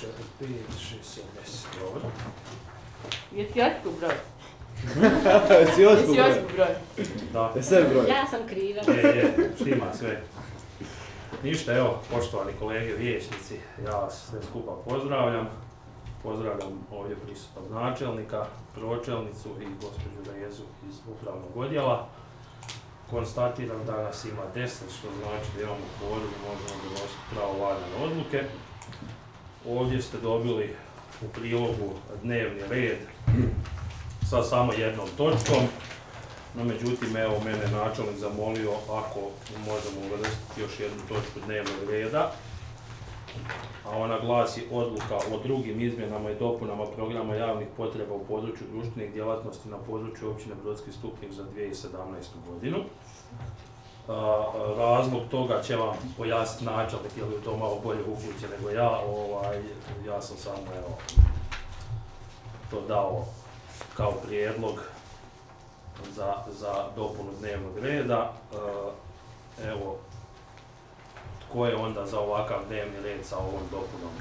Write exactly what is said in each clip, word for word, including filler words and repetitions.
četiri, pet, šest, sedam, deset, dobro. Jesi Josipu broj? Jesi Josipu broj? Josipu broj? Da. Jesi sebi broj? Ja sam kriva. Je, je, štima sve. Ništa, evo, poštovani kolege vijećnici, ja vas sve skupa pozdravljam. Pozdravljam ovdje prisutnog načelnika, pročelnicu i gospođu Rezu iz upravnog odjela. Konstatiram da nas ima deset, što znači da imamo kvorum i možemo donositi pravovaljane odluke. Ovdje ste dobili u prilogu dnevni red sa samo jednom točkom. No, međutim, evo, mene načelnik zamolio ako možemo uvrstiti još jednu točku dnevnog reda, a ona glasi odluka o drugim izmjenama i dopunama programa javnih potreba u području društvenih djelatnosti na području općine Brodski Stupnik za dvije tisuće sedamnaestu. godinu. A, razlog toga će vam pojasniti načelnik, jer je to malo bolje upućen nego ja. Ovaj, ja sam samo evo, to dao kao prijedlog za, za dopunu dnevnog reda. Evo, tko je onda za ovakav dnevni red sa ovom dopunom?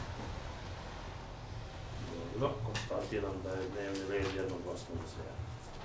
Dobro, konstatiram da je dnevni red jednoglasno usvojen.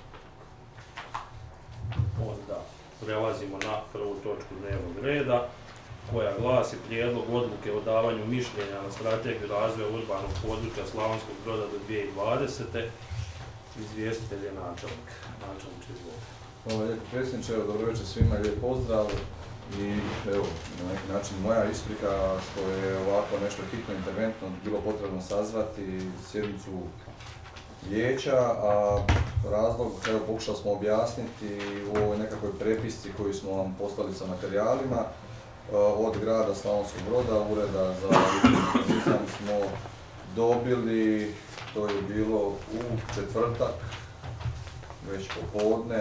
Onda prelazimo na prvu točku dnevnog reda, koja glasi prijedlog odluke o davanju mišljenja na strategiju razvoja urbanog područja Slavonskog Broda do dvije tisuće dvadesete. Izvjestitelj je načelnik. Načelnik će izvoliti. Hvala lijepo predsjedniče, evo dobro večer svima, lijep pozdrav i evo na neki način moja isprika što je ovako nešto hitno interventno bilo potrebno sazvati sjednicu vijeća, a razlog evo pokušali smo objasniti u ovoj nekakvoj prepisci koju smo vam poslali sa materijalima od grada Slavonskog Broda, ureda za urbanizam smo dobili, to je bilo u četvrtak, već popodne,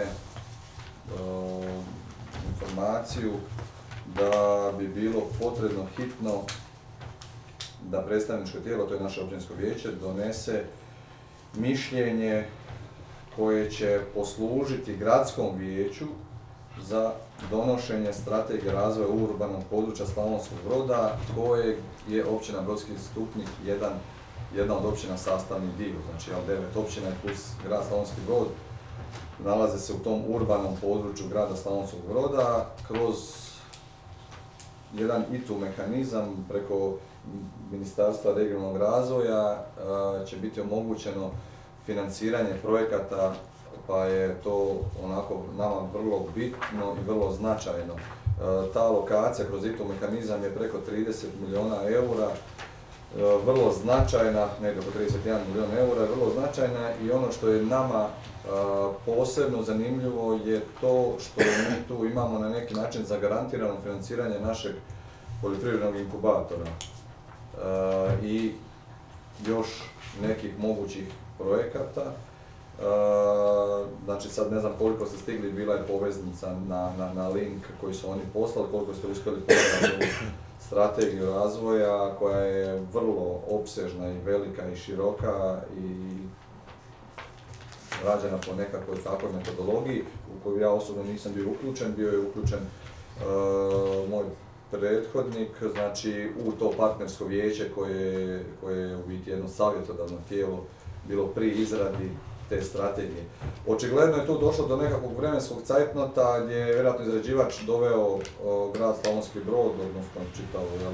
informaciju da bi bilo potrebno hitno da predstavničko tijelo, to je naše općinsko vijeće, donese mišljenje koje će poslužiti gradskom vijeću za donošenje strategije razvoja urbanog područja Slavonskog Broda, koje je općina Brodski Stupnik jedan, jedna od općina sastavni dio, znači devet općina plus grad Slavonski Brod nalaze se u tom urbanom području grada Slavonskog Broda. Kroz jedan I T U mehanizam preko Ministarstva regionalnog razvoja će biti omogućeno financiranje projekata, pa je to onako nama vrlo bitno i vrlo značajno. Ta lokacija kroz I T U mehanizam je preko trideset milijuna eura, vrlo značajna, negdje oko trideset jedan milijun eura, vrlo značajna i ono što je nama a, posebno zanimljivo je to što mi tu imamo na neki način zagarantirano financiranje našeg poljoprivrednog inkubatora a, i još nekih mogućih projekata. A, znači sad ne znam koliko ste stigli, bila je poveznica na, na, na link koji su oni poslali, koliko ste uspjeli pogledati strategiju razvoja koja je vrlo opsežna i velika i široka i rađena po nekakvoj takvoj metodologiji u koju ja osobno nisam bio uključen, bio je uključen uh, moj prethodnik, znači u to partnersko vijeće koje, koje je u biti jedno savjetodavno tijelo bilo pri izradi te strategije. Očigledno je tu došlo do nekakvog vremenskog cajtnota gdje je vjerojatno izrađivač doveo o, grad Slavonski Brod, odnosno čitavo jel,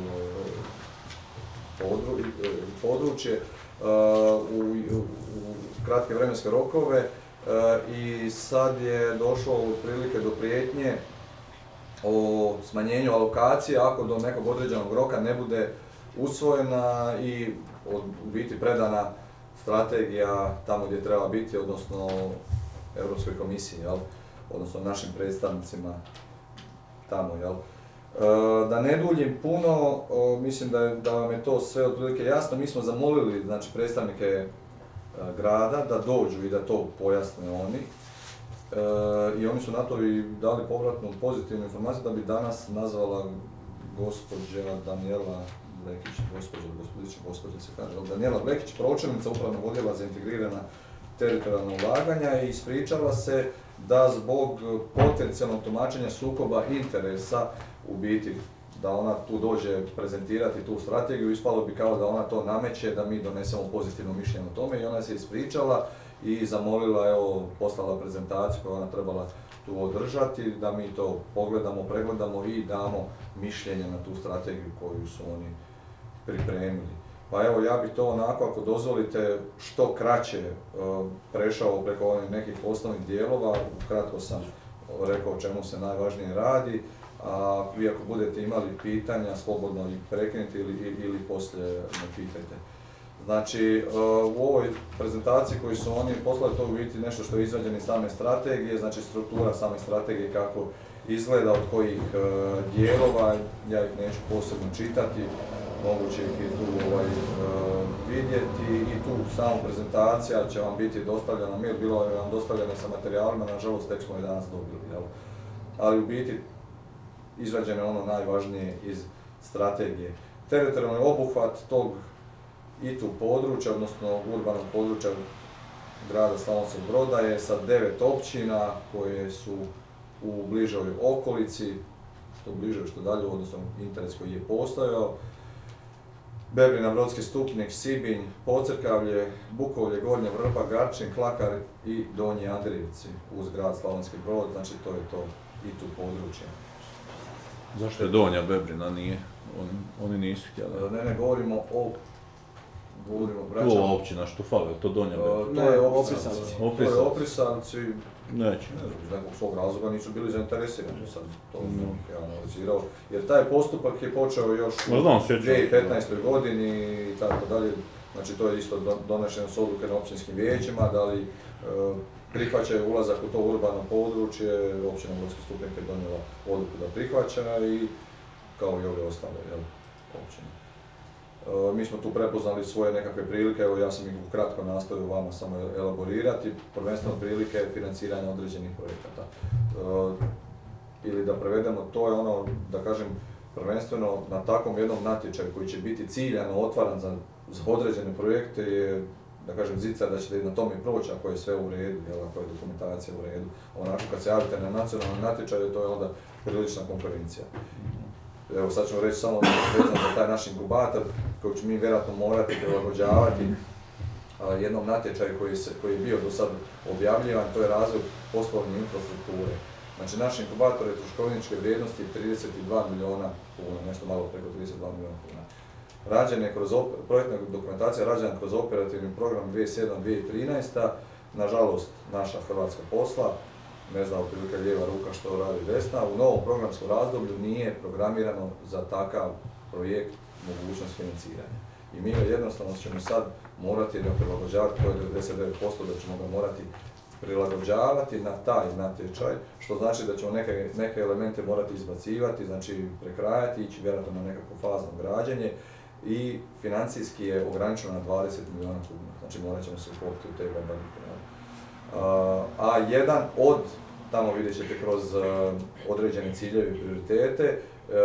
podru, područje uh, u, u, u kratke vremenske rokove uh, i sad je došlo otprilike do prijetnje o smanjenju alokacije ako do nekog određenog roka ne bude usvojena i od, u biti predana strategija tamo gdje treba biti, odnosno Europskoj komisiji, jel? Odnosno našim predstavnicima tamo. Jel? E, da ne duljim puno, o, mislim da, je, da vam je to sve otprilike jasno. Mi smo zamolili znači, predstavnike e, grada da dođu i da to pojasne oni. E, I oni su na to i dali povratnu pozitivnu informaciju da bi danas nazvala gospođa Danijela Blekić, gospođa, gospodića, gospođa se kaže, Danijela Blekić, pročelnica upravnog odjela za integrirana teritorijalna ulaganja i ispričala se da zbog potencijalnog tumačenja sukoba interesa u biti da ona tu dođe prezentirati tu strategiju, ispalo bi kao da ona to nameće, da mi donesemo pozitivno mišljenje o tome i ona se ispričala i zamolila, evo, poslala prezentaciju koju ona trebala tu održati, da mi to pogledamo, pregledamo i damo mišljenje na tu strategiju koju su oni pripremili. Pa evo, ja bih to onako, ako dozvolite, što kraće uh, prešao preko onih nekih osnovnih dijelova, kratko sam rekao o čemu se najvažnije radi, a vi ako budete imali pitanja, slobodno ih prekinuti ili, ili poslije me pitajte. Znači, u ovoj prezentaciji koju su oni poslali, to je u biti nešto što je izrađeno iz same strategije, znači struktura same strategije kako izgleda, od kojih dijelova, ja ih neću posebno čitati, moguće ih i tu ovaj, vidjeti i tu samu prezentacija će vam biti dostavljena, mail bilo je vam dostavljena sa materijalima, nažalost tek smo je danas dobili, jel? Ali u biti izrađeno je ono najvažnije iz strategije. Teritorijalni obuhvat tog i tu područja, odnosno urbanog područja grada Slavonskog Broda je sa devet općina koje su u bližoj okolici, što bliže, što dalje, odnosno interes koji je postojao. Bebrina, Brodski Stupnik, Sibinj, Pocrkavlje, Bukovlje, Gornja Vrba, Garčin, Klakar i Donji Andrijevci uz grad Slavonski Brod, znači to je to i tu područje. Zašto je Donja Bebrina nije? Oni, oni nisu htjeli. Ne, ne, govorimo o... Govorimo o braćama. To je općina što fali, to Donja Bebrina. To je Oprisavci. To je Oprisavci. Neće. Iz nekog svog razloga nisu bili zainteresirani, sad to mm. ja analizirao. Jer taj postupak je počeo još u dvije tisuće petnaestoj godini i tako dalje. Znači to je isto donešeno s odluke na općinskim vijećima, da li e, prihvaćaju ulazak u to urbano područje, općina Brodski Stupnik je donijela odluku da prihvaća i kao i ove ostale jel, općine. E, mi smo tu prepoznali svoje nekakve prilike, evo ja sam ih ukratko nastojao vama samo elaborirati, prvenstveno prilike financiranja određenih projekata. E, ili da prevedemo, to je ono, da kažem, prvenstveno na takvom jednom natječaju koji će biti ciljano otvaran za, za određene projekte je, da kažem, zica da ćete na tome proći ako je sve u redu, jel, ako je dokumentacija u redu. Onako kad se javite na nacionalnom natječaju, to je onda prilična konkurencija. Evo sad ćemo reći samo vezano za taj naš inkubator koji ćemo mi vjerojatno morati prilagođavati jednom natječaju koji, se, koji je bio do sad objavljivan, to je razvoj poslovne infrastrukture. Znači naš inkubator je troškovničke vrijednosti trideset dva milijuna kuna, nešto malo preko trideset dva milijuna kuna. Rađen je kroz, projektna dokumentacija rađena kroz operativni program dvije tisuće sedma do dvije tisuće trinaesta. Nažalost, naša Hrvatska posla, ne zna otprilike lijeva ruka što radi desna, u novom programskom razdoblju nije programirano za takav projekt mogućnost financiranja. I mi ga jednostavno ćemo sad morati ga prilagođavati, to je devedeset devet posto da ćemo ga morati prilagođavati na taj natječaj, što znači da ćemo neke, neke elemente morati izbacivati, znači prekrajati, ići vjerojatno na nekako fazno građenje i financijski je ograničeno na dvadeset milijuna kuna, znači morat ćemo se uklopiti u te gabarite. A jedan od, tamo vidjet ćete kroz određene ciljeve i prioritete,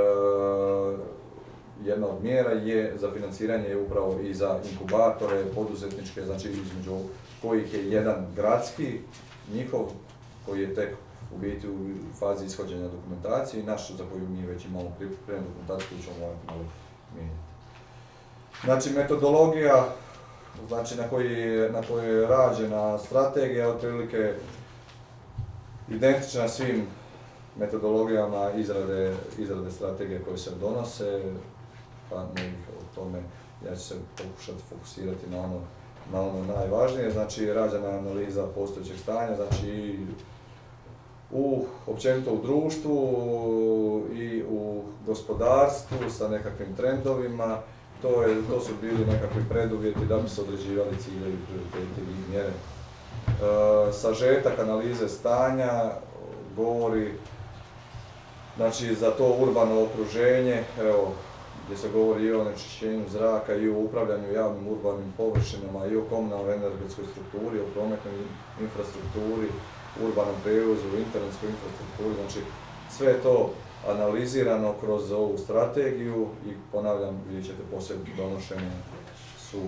jedna od mjera je za financiranje je upravo i za inkubatore poduzetničke, znači između kojih je jedan gradski, njihov, koji je tek u biti u fazi ishođenja dokumentacije i naš za koju mi već imamo pripremljenu dokumentaciju koju ćemo morati malo mijenjati. Znači metodologija, znači na kojoj na koji je rađena strategija, otprilike identična svim metodologijama izrade, izrade strategije koje se donose, pa ne bih o tome, ja ću se pokušati fokusirati na ono, na ono najvažnije, znači rađena analiza postojećeg stanja, znači u, općenito u društvu i u gospodarstvu sa nekakvim trendovima, to, je, to su bili nekakvi preduvjeti da bi se određivali ciljevi, prioriteti i mjere. E, sažetak analize stanja govori, znači za to urbano okruženje, evo, gdje se govori i o onečišćenju zraka, i o upravljanju javnim urbanim površinama, i o komunalnoj energetskoj strukturi, o prometnoj infrastrukturi, urbanom prijevozu, internetskoj infrastrukturi, znači sve je to analizirano kroz ovu strategiju i ponavljam, vidjet ćete poslije donošenja su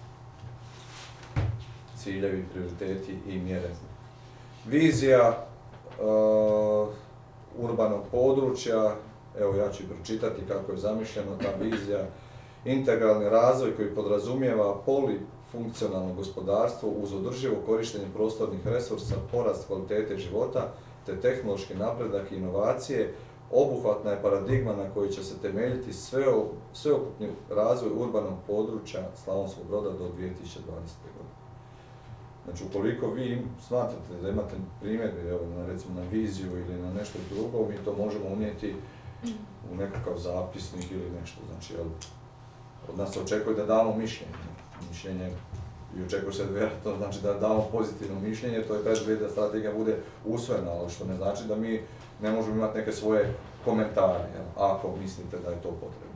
ciljevi, prioriteti i mjere. Vizija uh, urbanog područja Evo ja ću pročitati kako je zamišljeno ta vizija. Integralni razvoj koji podrazumijeva polifunkcionalno gospodarstvo uz održivo korištenje prostornih resursa, porast kvalitete života te tehnološki napredak i inovacije, obuhvatna je paradigma na kojoj će se temeljiti sveo, sveukupni razvoj urbanog područja Slavonskog Broda do dvije tisuće dvadesete. godine. Znači, ukoliko vi smatrate da imate primjedbe, evo, na, recimo na viziju ili na nešto drugo, mi to možemo unijeti u nekakav zapisnik ili nešto. Znači, jel, od nas se očekuje da damo mišljenje. Mišljenje i očekuje se vjerojatno znači da damo pozitivno mišljenje, to je preduvjet da strategija bude usvojena, ali što ne znači da mi ne možemo imati neke svoje komentare, jel, ako mislite da je to potrebno.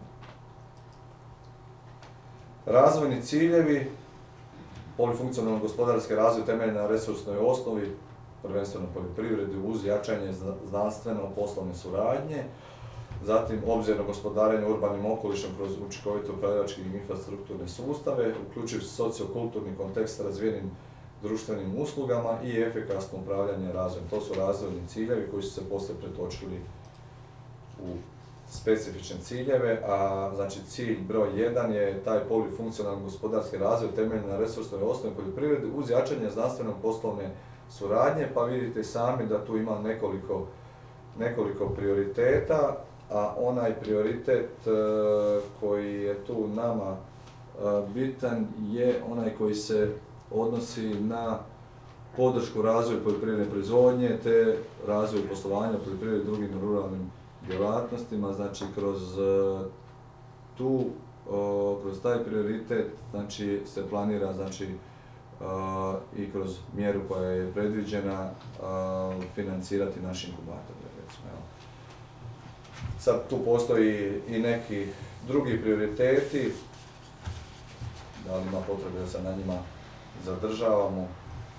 Razvojni ciljevi, polifunkcionalno gospodarski razvoj temeljen na resursnoj osnovi, prvenstveno poljoprivredi uz jačanje znanstveno-poslovne suradnje, zatim obzirno gospodarenje urbanim okolišem kroz učinkovito upravljačke i infrastrukturne sustave, uključiv sociokulturni kontekst razvijenim društvenim uslugama i efikasno upravljanje razvojem. To su razvojni ciljevi koji su se poslije pretočili u specifične ciljeve, a znači cilj broj jedan je taj polifunkcionalni gospodarski razvoj temeljen na resursnoj osnovi poljoprivredi uz jačanje znanstveno-poslovne suradnje, pa vidite sami da tu ima nekoliko, nekoliko prioriteta, a onaj prioritet e, koji je tu nama e, bitan je onaj koji se odnosi na podršku razvoju poljoprivredne proizvodnje te razvoju poslovanja poljoprivrede i drugim ruralnim djelatnostima, znači kroz e, tu, o, kroz taj prioritet znači se planira znači a, i kroz mjeru koja je predviđena a, financirati naš inkubator, recimo. Evo. Sad tu postoji i neki drugi prioriteti, da li ima potrebe da se na njima zadržavamo.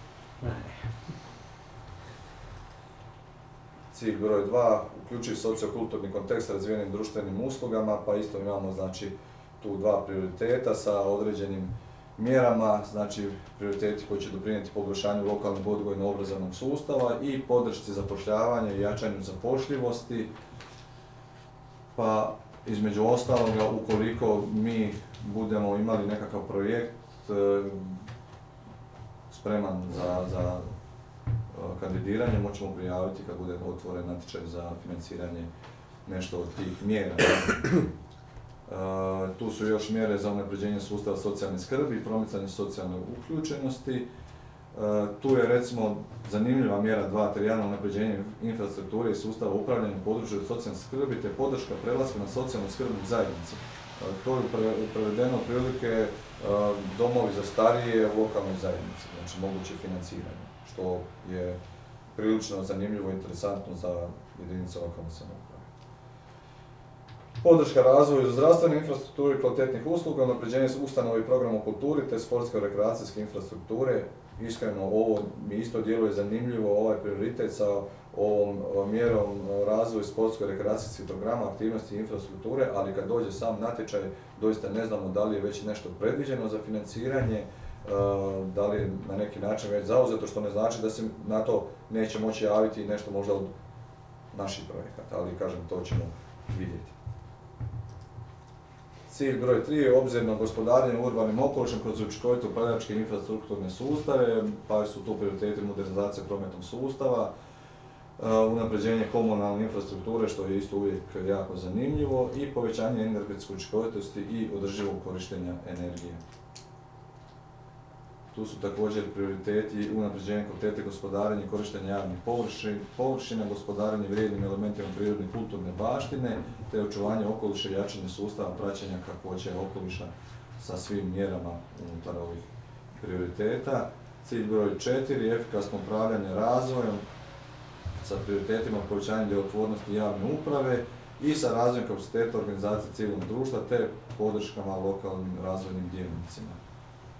Cilj broj dva, uključiv sociokulturni kontekst razvijenim društvenim uslugama, pa isto imamo znači tu dva prioriteta sa određenim mjerama, znači prioriteti koji će doprinijeti poboljšanju lokalnog odgojno-obrazovnog sustava i podršci zapošljavanja i jačanju zapošljivosti. Pa između ostaloga, ukoliko mi budemo imali nekakav projekt e, spreman za, za kandidiranje, moćemo prijaviti kad bude otvoren natječaj za financiranje nešto od tih mjera. Uh, tu su još mjere za unapređenje sustava socijalne skrbi i promicanje socijalne uključenosti. Uh, tu je recimo zanimljiva mjera dva tri jedan unapređenje infrastrukture i sustava upravljanja u području socijalne skrbi te podrška prelaska na socijalnu skrb u zajednici. Uh, to je prevedeno prilike uh, domovi za starije u lokalnoj zajednici, znači moguće financiranje, što je prilično zanimljivo i interesantno za jedinice lokalne samouprave. Podrška razvoju zdravstvene infrastrukture i kvalitetnih usluga, unapređenje ustanova i programa u kulturi te sportsko-rekreacijske infrastrukture. Iskreno, ovo mi isto djeluje zanimljivo, ovaj prioritet sa ovom mjerom razvoju sportsko-rekreacijskih programa, aktivnosti i infrastrukture, ali kad dođe sam natječaj, doista ne znamo da li je već nešto predviđeno za financiranje, da li je na neki način već zauzeto, što ne znači da se na to neće moći javiti nešto možda od naših projekata, ali kažem, to ćemo vidjeti. Cilj broj tri je obzirno gospodarenje urbanim okolišem kroz učinkovito upravljačke infrastrukturne sustave, pa su tu prioriteti modernizacije prometnog sustava, unapređenje komunalne infrastrukture, što je isto uvijek jako zanimljivo, i povećanje energetske učinkovitosti i održivog korištenja energije. Tu su također prioriteti unapređenje kvalitete gospodarenja i korištenja javnih površina, gospodarenje vrijednim elementima prirodne i kulturne baštine, te očuvanje okoliša i jačanje sustava praćenja kakvoće okoliša sa svim mjerama unutar ovih prioriteta. Cilj broj četiri je efikasno upravljanje razvojem sa prioritetima povećanja djelotvornosti javne uprave i sa razvojem kapaciteta organizacije civilnog društva te podrškama lokalnim razvojnim dionicima.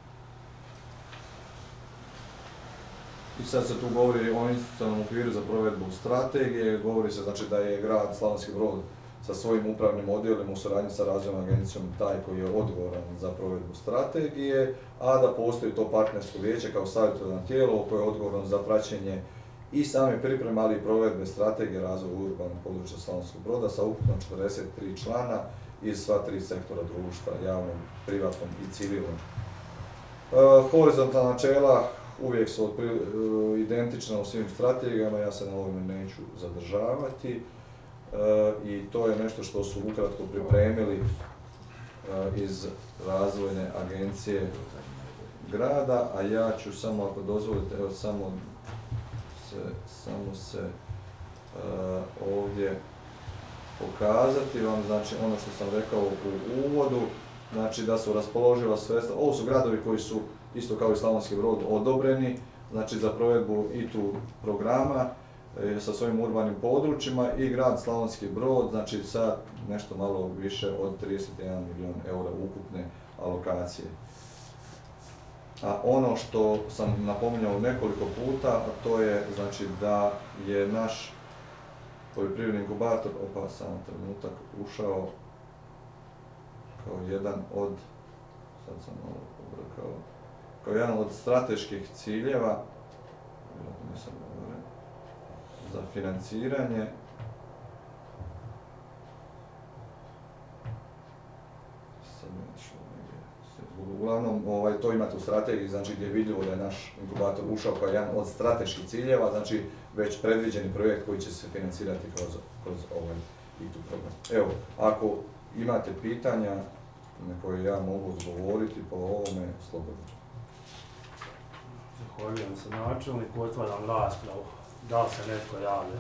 I sad se tu govori o institucionalnom okviru za provedbu strategije, govori se znači da je grad Slavonski Brod sa svojim upravnim odjelima u suradnji sa razvojnom agencijom taj koji je odgovoran za provedbu strategije, a da postoji to partnersko vijeće kao savjetodavno tijelo koje je odgovorno za praćenje i same pripreme, ali i provedbe strategije razvoja urbanog područja Slavonskog Broda sa ukupno četrdeset tri člana iz sva tri sektora društva, javnom, privatnom i civilnom. E, horizontalna načela uvijek su otpri- identična u svim strategijama, ja se na ovome neću zadržavati e, i to je nešto što su ukratko pripremili e, iz razvojne agencije grada, a ja ću samo, ako dozvolite, evo samo se, samo se e, ovdje pokazati vam, znači ono što sam rekao u uvodu, znači da su raspoloživa sredstva, ovo su gradovi koji su isto kao i Slavonski Brod odobreni, znači za provedbu I T U programa e, sa svojim urbanim područjima i grad Slavonski Brod, znači sa nešto malo više od trideset jedan milijun eura ukupne alokacije. A ono što sam napominjao nekoliko puta, a to je znači da je naš poljoprivredni inkubator, opa, samo trenutak, ušao kao jedan od, sad sam malo pobrkao, kao jedan od strateških ciljeva, nisam govorio, za financiranje uglavnom ovaj, to imate u strategiji, znači gdje je vidljivo da je naš inkubator ušao kao jedan od strateških ciljeva, znači već predviđeni projekt koji će se financirati kroz, kroz ovaj I T U program. Evo, ako imate pitanja na koje ja mogu odgovoriti po ovome, slobodno. Zahvaljujem se načelniku, otvaram raspravu. Da li se netko javlja?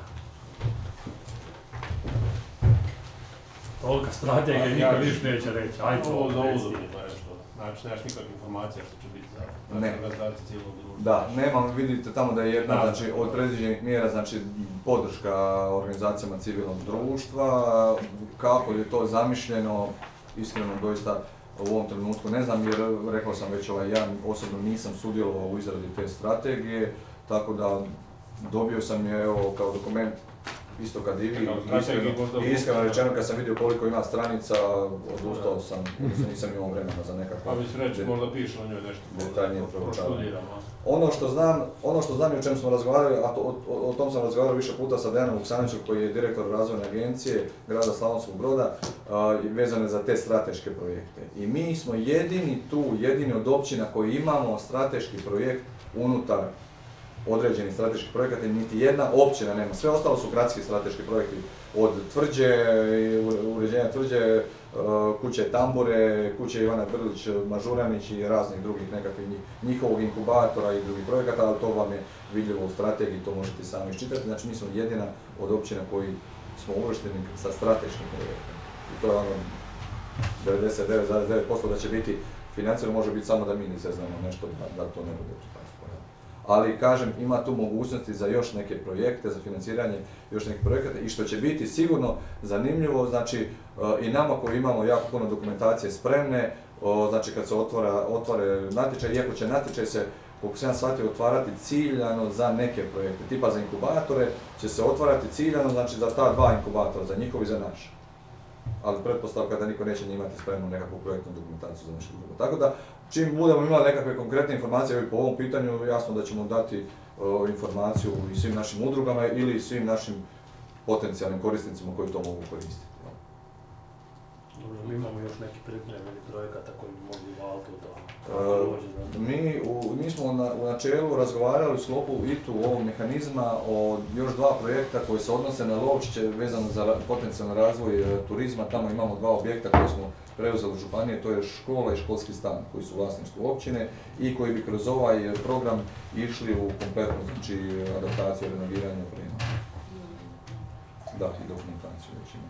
Tolika strategija, niko više neće reći. Ajde, ovo za reci. uzor, to je što. Znači, nemaš nikakve informacije što će biti za Ne. organizaciju cijelog društva. Da, nemam, vidite tamo da je jedna, Da. znači, od predviđenih mjera, znači, podrška organizacijama civilnog društva, kako je to zamišljeno, iskreno doista u ovom trenutku ne znam, jer rekao sam već, ovaj, ja osobno nisam sudjelovao u izradi te strategije, tako da dobio sam je, evo, kao dokument isto kad i vi, Kao strategiju iskreno, možda- i iskreno rečeno kad sam vidio koliko ima stranica, odustao sam, odnosno nisam imao vremena za nekakva. Pa mislim reći, možda piše o njoj nešto, detaljnije možda proučavanje. proštudiramo. Ono što znam, ono što znam i o čemu smo razgovarali, a to, o, o tom sam razgovarao više puta sa Dejanom Vuksanovićem koji je direktor razvojne agencije grada Slavonskog Broda, a, vezane za te strateške projekte. I mi smo jedini tu, jedini od općina koji imamo strateški projekt unutar određenih strateških projekata i niti jedna općina nema. Sve ostalo su gradski strateški projekti, od tvrđe, uređenja tvrđe, kuće Tambure, kuće Ivana Brlić, Mažuranić i raznih drugih nekakvih njihovog inkubatora i drugih projekata, ali to vam je vidljivo u strategiji, to možete sami iščitati. Znači mi smo jedina od općina koji smo uvršteni sa strateškim projektom. I to je ono devedeset devet zarez devet posto da će biti financirano, može biti samo da mi ne saznamo nešto da, da to ne bude tako. Ali, kažem, ima tu mogućnosti za još neke projekte, za financiranje još nekih projekata i što će biti sigurno zanimljivo, znači i nama koji imamo jako puno dokumentacije spremne, znači kad se otvara, otvore natječaj, iako će natječaj se, koliko sam ja shvatio, otvarati ciljano za neke projekte, tipa za inkubatore, će se otvarati ciljano, znači za ta dva inkubatora, za njihov i za naš. Ali pretpostavka da niko neće imati spremnu nekakvu projektnu dokumentaciju za nešto drugo. Tako da, čim budemo imali nekakve konkretne informacije po ovom pitanju, jasno da ćemo dati o, informaciju i svim našim udrugama ili svim našim potencijalnim korisnicima koji to mogu koristiti. Dobro, mi imamo još neki pripremljeni projekata koji bi mogli valiti u to. E, mi, u, mi smo na, u načelu razgovarali u sklopu I T U ovog mehanizma o još dva projekta koji se odnose na Lovčiće vezano za potencijalni razvoj e, turizma. Tamo imamo dva objekta koje smo preuzeli u županije, to je škola i školski stan koji su u vlasništvu općine i koji bi kroz ovaj program išli u kompletnu, znači, adaptaciju, renoviranje, opremu. Da, i dokumentaciju već ima.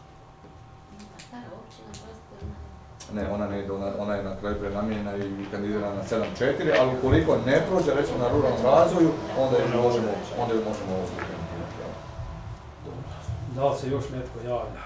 Ne, ona ne ide, ona, ona je na kraju prenamijenjena i kandidirana na sedam četiri, ali ukoliko ne prođe, recimo na ruralnom razvoju, onda ju možemo, onda ju možemo ovo kandidirati. Da li se još netko javlja?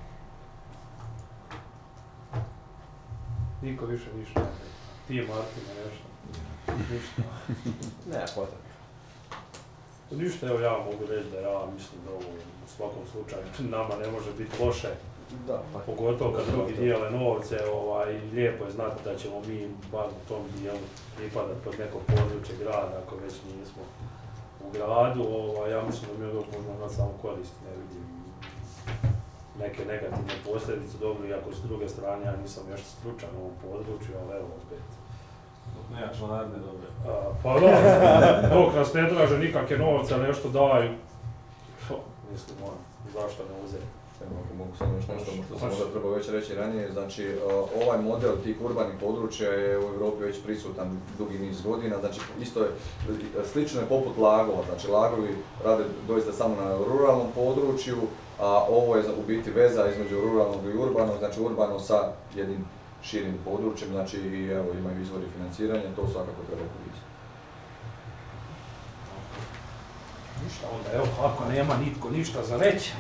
Niko više ništa ne zna. Ti je Martina nešto? Ništa. Ne, potrebe. Ništa, evo ja mogu reći da ja mislim da ovo u svakom slučaju nama ne može biti loše. Da, pa. Pogotovo kad drugi dijele novce, ovaj, lijepo je znati da ćemo mi bar u tom dijelu pripadati pod neko područje grada, ako već nismo. u gradu, ovaj, ja mislim da mi od ovog možemo imati samo koristi, ne vidim neke negativne posljedice, dobro, iako s druge strane ja nisam još stručan u ovom području, ali evo opet. Dok nema članarine dobre. A, pa da, dok nas ne traže nikakve novce, nešto daju, mislim, ono, zašto ne uzeti? Ako mogu samo još nešto što sam možda trebao već reći ranije, znači ovaj model tih urbanih područja je u Europi već prisutan dugi niz godina, znači isto je, slično je poput lagova, znači lagovi rade doista samo na ruralnom području, a ovo je u biti veza između ruralnog i urbanog, znači urbano sa jednim širim područjem, znači i evo imaju izvori financiranja, to svakako treba koristiti. Ništa onda, evo, ako nema nitko ništa za reći,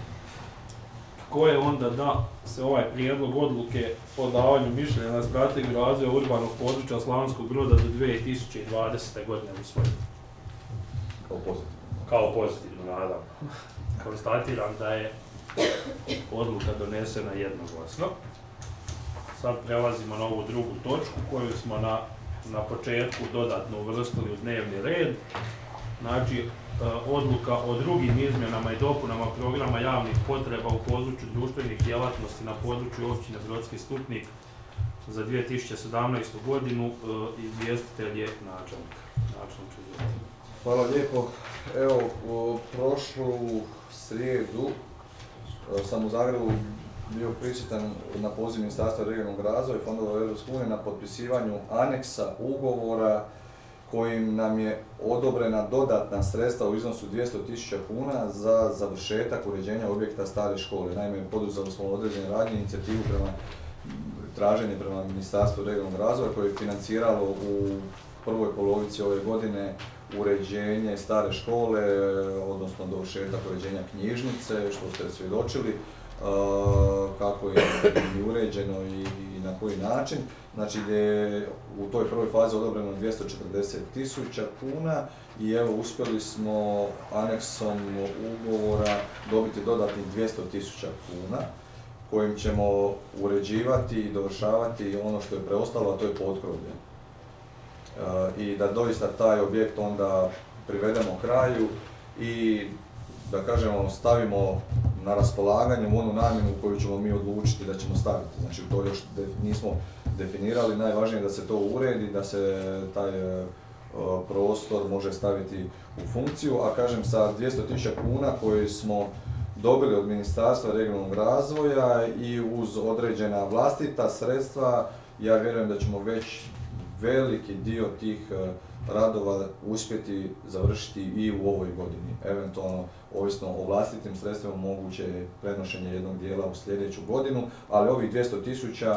ko je onda da se ovaj prijedlog odluke o davanju mišljenja na strategiju razvoja urbanog područja Slavonskog Broda do dvije tisuće dvadesete. godine usvoji? Kao pozitivno. Kao pozitivno, naravno. Konstatiram da je odluka donesena jednoglasno. Sad prelazimo na ovu drugu točku koju smo na, na početku dodatno uvrstili u dnevni red. Znači, odluka o drugim izmjenama i dopunama programa javnih potreba u području društvenih djelatnosti na području općine Brodski Stupnik za dvije tisuće sedamnaestu. godinu. Izvjestitelj je načelnik. Načelnik. Hvala lijepo. Evo, u prošlu srijedu sam u Zagrebu bio prisutan na poziv Ministarstva regionalnog razvoja i fondova Europske unije na potpisivanju aneksa ugovora kojim nam je odobrena dodatna sredstva u iznosu dvjesto tisuća kuna za završetak uređenja objekta stare škole. Naime, poduzeli smo određene radnje, inicijativu prema traženje prema Ministarstvu regionalnog razvoja koje je financiralo u prvoj polovici ove godine uređenje stare škole, odnosno dovršetak uređenja knjižnice, što ste svjedočili, kako je i uređeno i na koji način. Znači, gdje je u toj prvoj fazi odobreno dvjesto četrdeset tisuća kuna i evo uspjeli smo aneksom ugovora dobiti dodatnih dvjesto tisuća kuna kojim ćemo uređivati i dovršavati ono što je preostalo, a to je potkrovlje. I da doista taj objekt onda privedemo kraju i da kažemo stavimo na raspolaganje u onu namjenu koju ćemo mi odlučiti da ćemo staviti. Znači, to još nismo definirali, najvažnije je da se to uredi, da se taj prostor može staviti u funkciju, a kažem sa dvjesto tisuća kuna koje smo dobili od Ministarstva regionalnog razvoja i uz određena vlastita sredstva, ja vjerujem da ćemo već veliki dio tih radova uspjeti završiti i u ovoj godini. Eventualno, ovisno o vlastitim sredstvima, moguće je prenošenje jednog dijela u sljedeću godinu, ali ovih dvjesto tisuća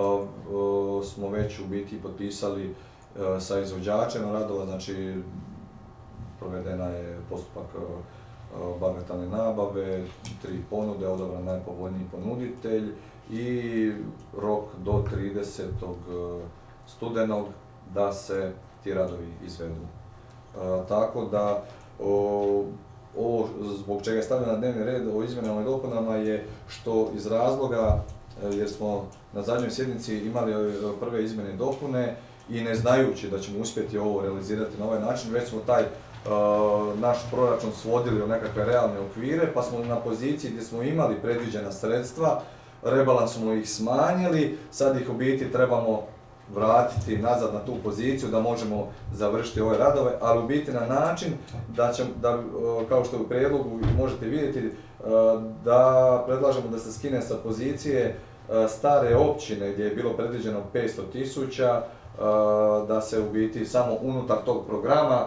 smo već u biti potpisali uh, sa izvođačem radova, znači provedena je postupak uh, bagatelne nabave, tri ponude, odabran najpovoljniji ponuditelj i rok do tridesetog studenog da se ti radovi izvedu. Uh, tako da o, ovo zbog čega je stavljeno na dnevni red o izmjenama i dopunama je što iz razloga jer smo na zadnjoj sjednici imali prve izmjene i dopune i ne znajući da ćemo uspjeti ovo realizirati na ovaj način, već smo taj uh, naš proračun svodili u nekakve realne okvire, pa smo na poziciji gdje smo imali predviđena sredstva, rebalansom smo ih smanjili, sad ih u biti trebamo vratiti nazad na tu poziciju da možemo završiti ove radove, ali u biti na način da, će, da kao što u prijedlogu možete vidjeti, da predlažemo da se skine sa pozicije stare općine gdje je bilo predviđeno petsto tisuća, da se u biti samo unutar tog programa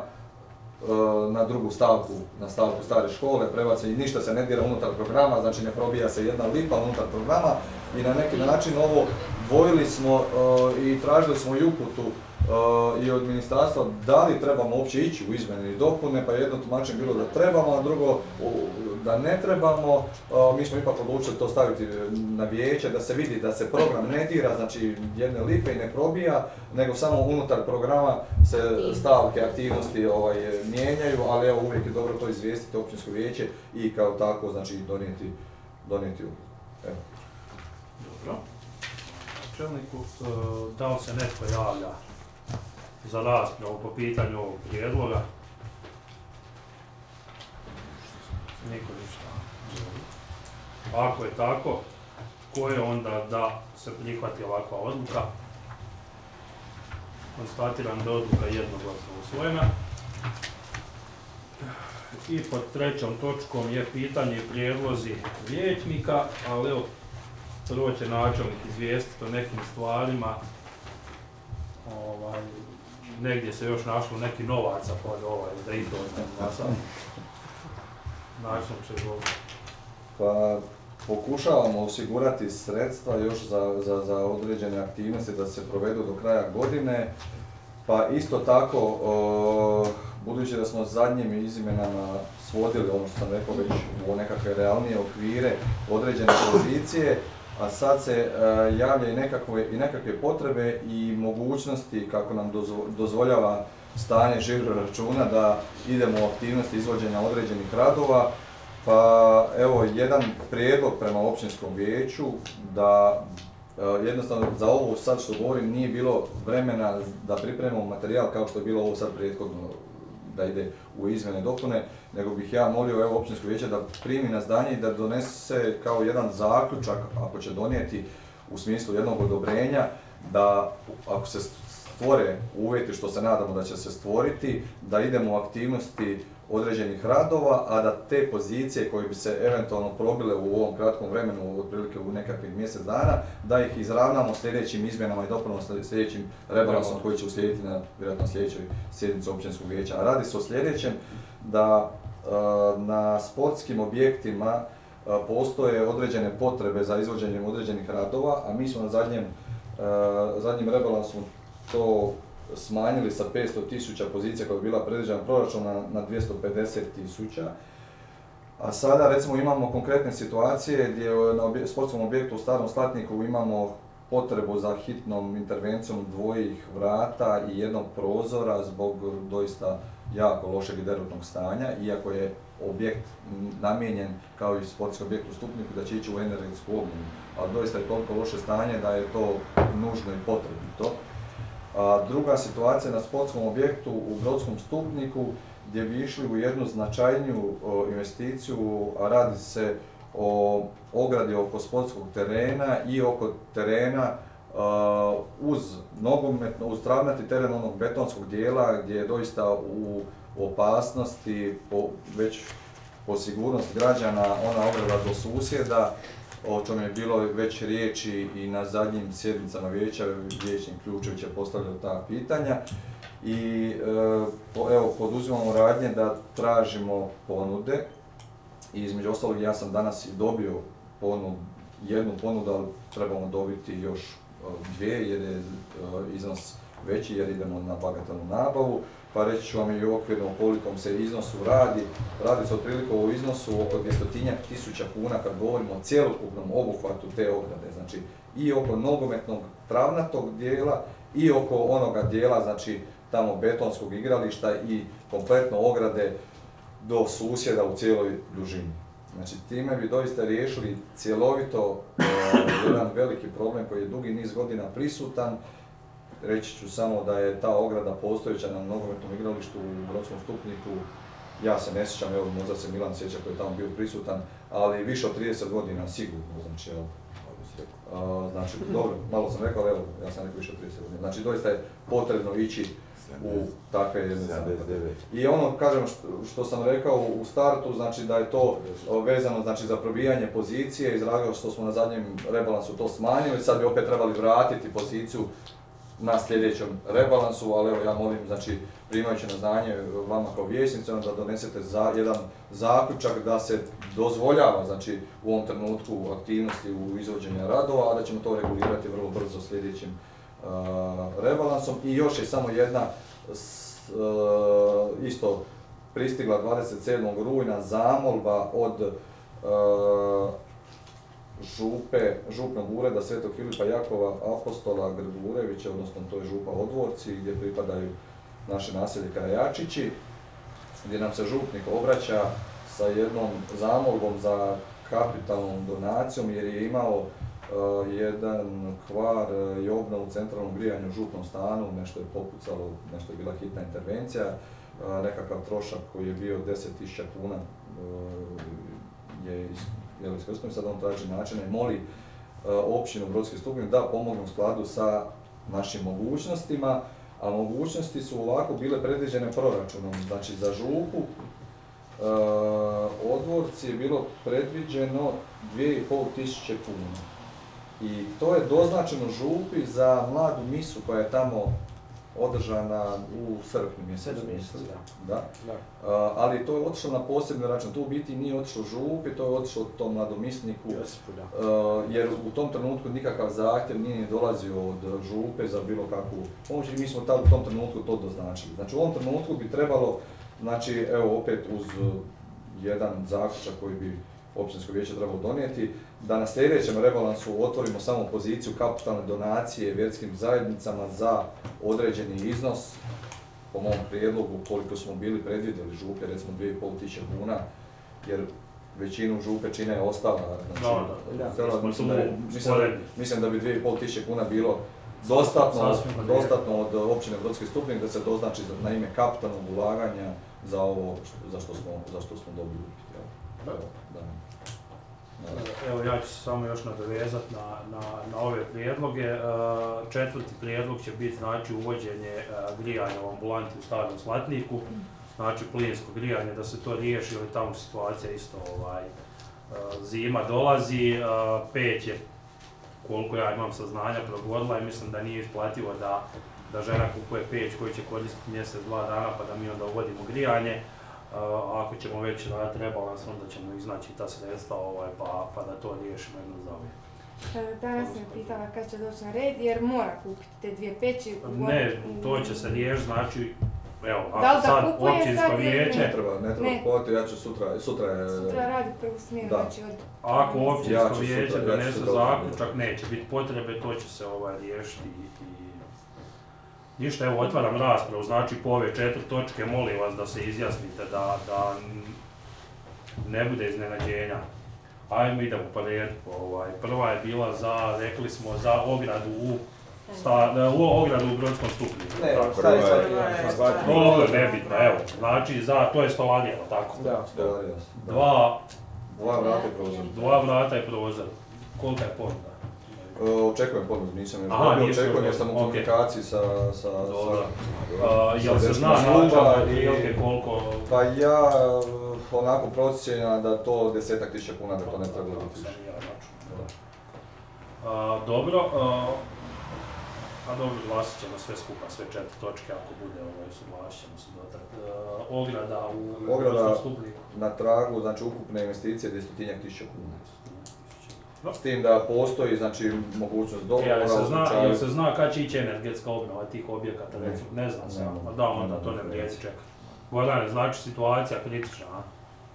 na drugu stavku, na stavku stare škole prebaci i ništa se ne dira unutar programa, znači ne probija se jedna lipa unutar programa i na neki način ovo dvojili smo uh, i tražili smo i uputu uh, i od ministarstva da li trebamo uopće ići u izmjene i dopune, pa jedno tumačenje bilo da trebamo, a drugo uh, da ne trebamo. Uh, mi smo ipak odlučili to staviti na vijeće, da se vidi da se program ne dira, znači jedne lipe i ne probija, nego samo unutar programa se stavke, aktivnosti ovaj, mijenjaju, ali evo uvijek je dobro to izvijestiti općinsko vijeće i kao tako znači donijeti, donijeti ulogu. Evo. Dobro. Čelniku, da li se netko javlja za raspravu po pitanju ovog prijedloga? Niko ništa. Ako je tako, ko je onda da se prihvati ovakva odluka? Konstatiram da je odluka jednoglasno usvojena. I pod trećom točkom je pitanje i prijedlozi vijećnika, ali evo, prvo će načelnik izvijestiti o nekim stvarima. Ovaj, negdje se još našlo neki novaca pod ovaj, da i to ne glasam. Načelnik će govoriti. Pa pokušavamo osigurati sredstva još za, za, za određene aktivnosti da se provedu do kraja godine. Pa isto tako, o, budući da smo zadnjim izmjenama svodili ono što sam rekao već u nekakve realnije okvire, određene pozicije, a sad se e, javlja i nekakve, i nekakve potrebe i mogućnosti kako nam dozvo, dozvoljava stanje žiro računa da idemo u aktivnosti izvođenja određenih radova. Pa evo jedan prijedlog prema općinskom vijeću da e, jednostavno za ovo sad što govorim nije bilo vremena da pripremimo materijal kao što je bilo ovo sad prethodno da ide u izmjene dopune, nego bih ja molio evo općinsko vijeće da primi na znanje i da donese kao jedan zaključak, ako će donijeti u smislu jednog odobrenja, da ako se stvore uvjeti, što se nadamo da će se stvoriti, da idemo u aktivnosti određenih radova, a da te pozicije koje bi se eventualno probile u ovom kratkom vremenu, otprilike u nekakvih mjesec dana, da ih izravnamo sljedećim izmjenama i dopunama sljedećim rebalansom koji će uslijediti na vjerojatno sljedećoj sjednici općinskog vijeća. A radi se o sljedećem, da e, na sportskim objektima e, postoje određene potrebe za izvođenjem određenih radova, a mi smo na zadnjem, e, zadnjem rebalansu to smanjili sa petsto tisuća pozicija koja je bila predviđena proračuna na dvjesto pedeset tisuća. A sada recimo imamo konkretne situacije gdje na obje, sportskom objektu u Starom Slatniku imamo potrebu za hitnom intervencijom dvojih vrata i jednog prozora zbog doista jako lošeg derutnog stanja, iako je objekt namijenjen kao i sportski objekt u Stupniku da će ići u energetsku obnovu, ali doista je toliko loše stanje da je to nužno i potrebito. A druga situacija na sportskom objektu u Brodskom Stupniku gdje bi išli u jednu značajniju o, investiciju, a radi se o ogradi oko sportskog terena i oko terena a, uz nogometno, uz travnati teren onog betonskog dijela gdje je doista u opasnosti, po, već po sigurnost građana, ona ograda do susjeda, o čemu je bilo već riječi i na zadnjim sjednicama vijeća, vijećnik Ključević je postavljao ta pitanja. I e, evo, poduzimamo radnje da tražimo ponude. I između ostalog ja sam danas i dobio ponud, jednu ponudu, ali trebamo dobiti još dvije jer je iznos veći jer idemo na bagatelnu nabavu. Pa reći ću vam i okvirno o kolikom se iznosu radi. Radi se otprilike o iznosu oko dvjesto tisuća kuna kad govorimo o cjelokupnom obuhvatu te ograde. Znači i oko nogometnog travnatog dijela i oko onoga dijela, znači tamo betonskog igrališta i kompletno ograde do susjeda u cijeloj dužini. Znači time bi doista riješili cjelovito e, jedan veliki problem koji je dugi niz godina prisutan. Reći ću samo da je ta ograda postojeća na nogometnom igralištu u Brodskom Stupniku, ja se ne sjećam, evo možda se Milan sjeća koji je tamo bio prisutan, ali više od trideset godina sigurno, znači, evo, a, znači, dobro, malo sam rekao, ali evo, ja sam rekao više od trideset godina, znači doista je potrebno ići u takve jedne zahvate. I ono, kažem, što, što sam rekao u startu, znači da je to vezano znači, za probijanje pozicije, iz razloga što smo na zadnjem rebalansu to smanjili, sad bi opet trebali vratiti poziciju na sljedećem rebalansu, ali evo ja molim, znači, primajući na znanje vama kao vijećnicima da donesete za, jedan zaključak da se dozvoljava, znači, u ovom trenutku aktivnosti u izvođenju radova, a da ćemo to regulirati vrlo brzo sljedećim uh, rebalansom. I još je samo jedna s, uh, isto pristigla dvadeset sedmog rujna zamolba od uh, župe, župnog ureda Svetog Filipa Jakova Apostola Grgurevića, odnosno to je župa Odvorci, gdje pripadaju naše naselje Krajačići, gdje nam se župnik obraća sa jednom zamolbom za kapitalnom donacijom, jer je imao uh, jedan kvar i obnovu centralnog grijanja u župnom stanu, nešto je popucalo, nešto je bila hitna intervencija. nekakav trošak koji je bio deset tisuća kuna je iskoristio, sad on traži načine i moli općinu Brodski Stupnik da pomognu u skladu sa našim mogućnostima, a mogućnosti su ovako bile predviđene proračunom. Znači za župu odvorci je bilo predviđeno dvije i pol tisuće kuna. I to je doznačeno župi za mladu misu koja je tamo održana u srpnju mjesecu. Da. Da. Uh, ali to je otišlo na posebni račun. To u biti nije otišlo župi, to je otišlo tom mladomisniku. Uh, jer u tom trenutku nikakav zahtjev nije dolazio od župe za bilo kakvu pomoć i mi smo tad u tom trenutku to doznačili. Znači u ovom trenutku bi trebalo, znači evo opet uz jedan zaključak koji bi općinsko vijeće trebalo donijeti, da na sljedećem rebalansu otvorimo samo poziciju kapitalne donacije vjerskim zajednicama za određeni iznos, po mom prijedlogu koliko smo bili predvidjeli župe, recimo dvije i pol tisuće kuna, jer većinu župe čine ostala. Znači, no, da, da, mislim, da je, mislim, da, mislim da bi dvije i pol tisuće kuna bilo dostatno, dostatno od općine Brodski Stupnik da se doznači na ime kapitalnog ulaganja za ovo za što smo, za što smo dobili. Da. Da. Evo ja ću se samo još nadovezati na, na, na ove prijedloge. Četvrti prijedlog će biti znači uvođenje grijanja u ambulanti u Starom Slatniku, znači plinsko grijanje, da se to riješi, jer tamo situacija isto ovaj, zima dolazi, peć je, koliko ja imam saznanja, progodila i mislim da nije isplativo da, da žena kupuje peć koju će koristiti mjesec, dva dana pa da mi onda uvodimo grijanje. Uh, ako ćemo već raditi rebalans, onda ćemo iznaći ta sredstva ovaj, pa, pa da to riješimo jedno za uvijek. Danas me pitala kad će doći na red jer mora kupiti te dvije peći. U ne, to će se riješiti, znači, evo, ako sad općinsko vijeće... Ne treba, ne treba kupovati, ja ću sutra, sutra je... Sutra radi prvu smjenu, znači od... Ako općinsko vijeće donese zaključak, neće biti potrebe, to će se ovaj, riješiti i... Ništa, evo, otvaram raspravu, znači po ove četiri točke molim vas da se izjasnite, da, da ne bude iznenađenja. Ajmo idemo po redu. Ovaj, prva je bila za, rekli smo, za ogradu u, sta, u, ogradu u Brodskom Stupniku. Ne, stari sad Ovo je nebitno, evo, znači za, to je stolarija, tako? Da, stolarija. Dva, dva vrata i prozor. Dva vrata i prozor. Kolika je ponuda? Očekujem ponudu, nisam još dobio, očekujem jer sam u komunikaciji sa... sa, sa jel se zna načela i koliko... Pa ja onako procjenjam da to desetak tisuća kuna, da to ne treba biti više. Dobro, a dobro, glasit ćemo sve skupa, sve četiri točke ako bude suglašćemo se dotak. Ograda u Brodskom Stupniku. Na tragu, znači ukupne investicije desetinjak tisuća kuna. S tim da postoji, znači, mogućnost dogovora u slučaju... Jel se zna kad će ići energetska obnova tih objekata, recimo, ne znam se, ali da, onda to ne vrijedi čekati. Gordane, znači situacija kritična, a?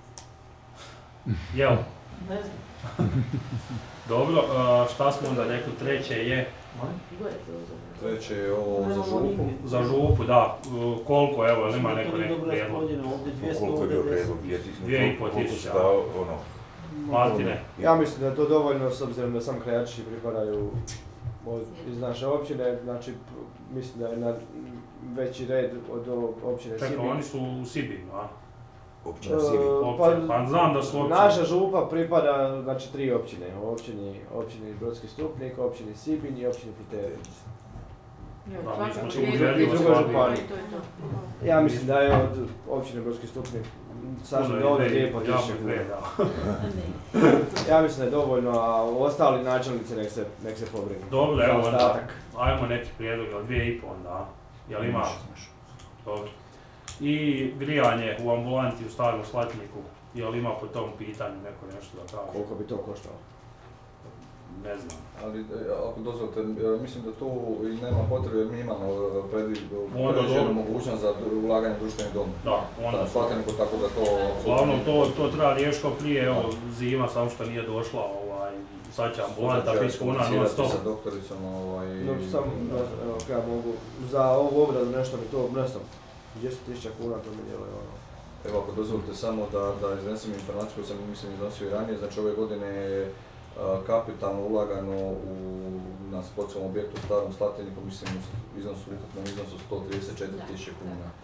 Jel? Ne znam. Dobro, šta smo onda rekli, treće je... Treće je ovo za župu. Za župu, da. Koliko, evo, ili ima neko neki prijedlog? Koliko je bio prijedlog? Dvije i pol tisuća. Martine. Ja mislim da je to dovoljno s obzirom da sam krajačići pripadaju iz naše općine, znači mislim da je na veći red od općine Sibinj. Čekaj, oni su u Sibinju, a? Općina Sibinj. Pa, pa znam da su općine. Naša župa pripada, znači, tri općine, općini, općini Brodski Stupnik, općini Sibinj i općini Piterević. Znači u drugoj županiji. Ja mislim da je od općine Brodski Stupnik sasvim dovoljno dvije i pol tisuće kuna. Ja mislim da je dovoljno, a ostali načelnici nek se, nek se pobrinu. Dobro, evo onda, ajmo neki prijedlog, ali dvije i pol onda, jel ima? Dobro. I grijanje u ambulanti u Starom Slatniku, jel ima po tom pitanju neko nešto da kaže? Koliko bi to koštalo? Ne znam. Ali ako dozvolite, mislim da tu i nema potrebe jer mi imamo predviđenu mogućnost za ulaganje u društveni dom. Da, onda Slatniku, tako da to... Uglavnom to, to treba riješiti kao prije, evo zima samo što nije došla, ovaj, sad će ambulanta biti kuna non stop. Sa doktoricom, ovaj... No, sam, evo, kada mogu, za ovu obradu nešto mi to, ne znam, dvjesto tisuća kuna to mi djeluje ono. Evo ako dozvolite samo da, da iznesem informaciju koju sam mislim iznosio i ranije, znači ove godine je kapitalno ulagano u, na sportskom objektu u Starom Slatiniku, mislim u iznosu, ukupnom iznosu sto trideset četiri tisuće kuna.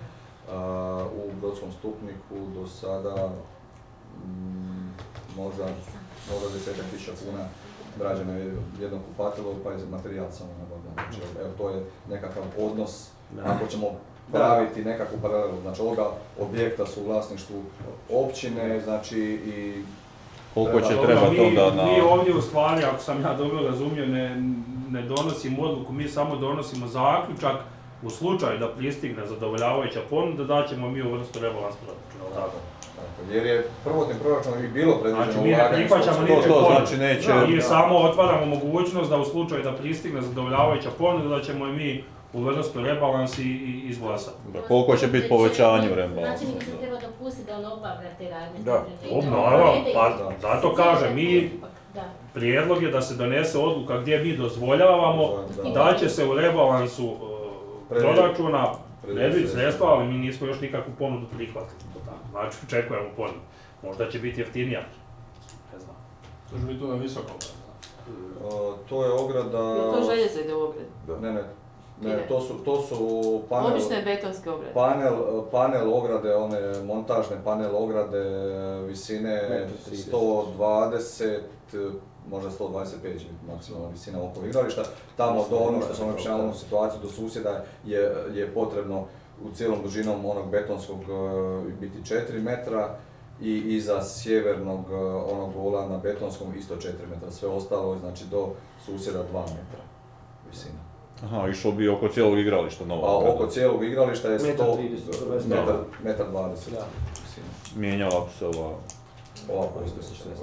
u Brodskom Stupniku do sada mm, možda, možda desetak tisuća kuna građeno je jedno kupatilo, pa je materijal samo nabavljan. Znači, evo, to je nekakav odnos, ako ćemo praviti nekakvu paralelu. Znači, ovoga objekta su u vlasništvu općine, znači i... Koliko će trebati onda na... Mi ovdje u stvari, ako sam ja dobro razumio, ne, ne donosimo odluku, mi samo donosimo zaključak u slučaju da pristigne zadovoljavajuća ponuda, da ćemo mi u vrstu rebalans proračuna. Tako, tako. Jer je prvotnim proračunom i bilo predviđeno znači, mi ne prihvaćamo to, niče to ponude. znači neće... Mi samo otvaramo mogućnost da u slučaju da pristigne zadovoljavajuća ponuda, da ćemo i mi u vrstu rebalans i, i izglasati. Da, koliko će biti povećanje u rebalansu? Znači, mi se treba dopustiti da on obavlja te radnje. Da. Naravno, pa zato kaže, mi prijedlog je da se donese odluka gdje mi dozvoljavamo da će se u rebalansu proračuna predvidjeti sredstva, ali mi nismo još nikakvu ponudu prihvatili. Znači, očekujemo ponudu. Možda će biti jeftinija. Ne znam. To će biti tu na visokom. To je ograda... Je to željezo ide u ogradu? Ne, ne. Ne, to su, to su panel... Obične betonske ograde. Panel, panel ograde, one montažne panel ograde visine sto dvadeset, možda sto dvadeset pet će biti maksimalna visina oko igrališta. Tamo do onog što sam objašnjavao situaciju do susjeda je, je potrebno u cijelom dužinom onog betonskog biti četiri metra i iza sjevernog onog gola na betonskom isto četiri metra. Sve ostalo znači do susjeda dva metra visina. Aha, išlo bi oko cijelog igrališta novo. Pa oko cijelog igrališta je sto metar dvadeset. Mijenjala bi se ova... Ovako isto se ne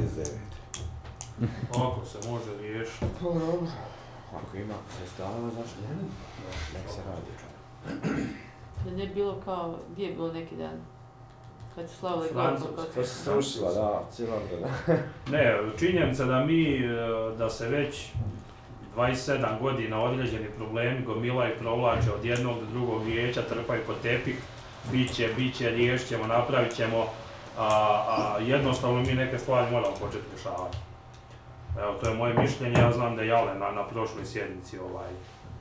Ako se može riješiti. Ako ima sredstava, zašto ne? Nek se radi. Da ne bilo kao, gdje je bilo neki dan? Kad su slavili Francuska. To se srušila, da, cijela godina. Ne, činjenica da mi, da se već dvadeset sedam godina određeni problemi gomilaju i provlače od jednog do drugog vijeća, trpaju pod tepih, bit će, bit će, riješit ćemo, napravit ćemo, a, a jednostavno mi neke stvari moramo početi rješavati. Evo, to je moje mišljenje, ja znam da je Jalen na, na prošloj sjednici ovaj,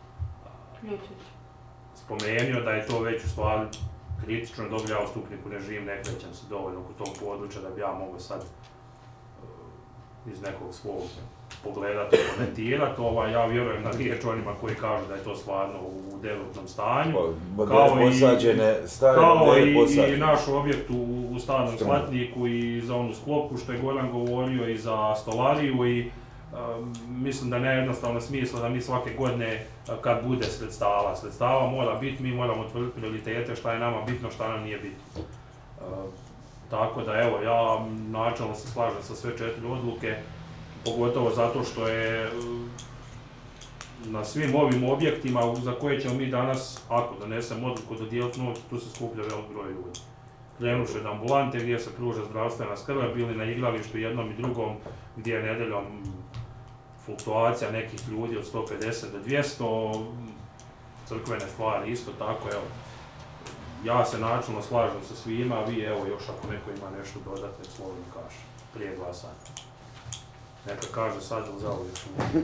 spomenuo da je to već u stvari kritično, dobro ja u Stupniku ne živim, ne krećem se dovoljno oko tog područja da bi ja mogao sad uh, iz nekog svog pogledati i komentirati. Ovaj, ja vjerujem na riječ onima koji kažu da je to stvarno u derutnom stanju. Pa, kao posađene, stare kao i, i naš objekt u, u Starom Slatniku i za onu sklopku što je Goran govorio i za stolariju i um, mislim da ne jednostavno smisla da mi svake godine kad bude sredstava, sredstava mora biti, mi moramo tvrditi prioritete šta je nama bitno, šta nam nije bitno. Uh, tako da evo, ja načelno se slažem sa sve četiri odluke, pogotovo zato što je na svim ovim objektima za koje ćemo mi danas, ako donesemo odluku dodijeliti novce, tu se skuplja velik broj ljudi. Krenuše od ambulante gdje se pruža zdravstvena skrb, bili na igralištu jednom i drugom gdje je nedeljom fluktuacija nekih ljudi od sto pedeset do dvjesto, crkvene stvari isto tako, evo. Ja se načelno slažem sa svima, a vi evo još ako neko ima nešto dodatno, slobodno kaže, prije glasanja. Neka kaže sad ili zauvijek.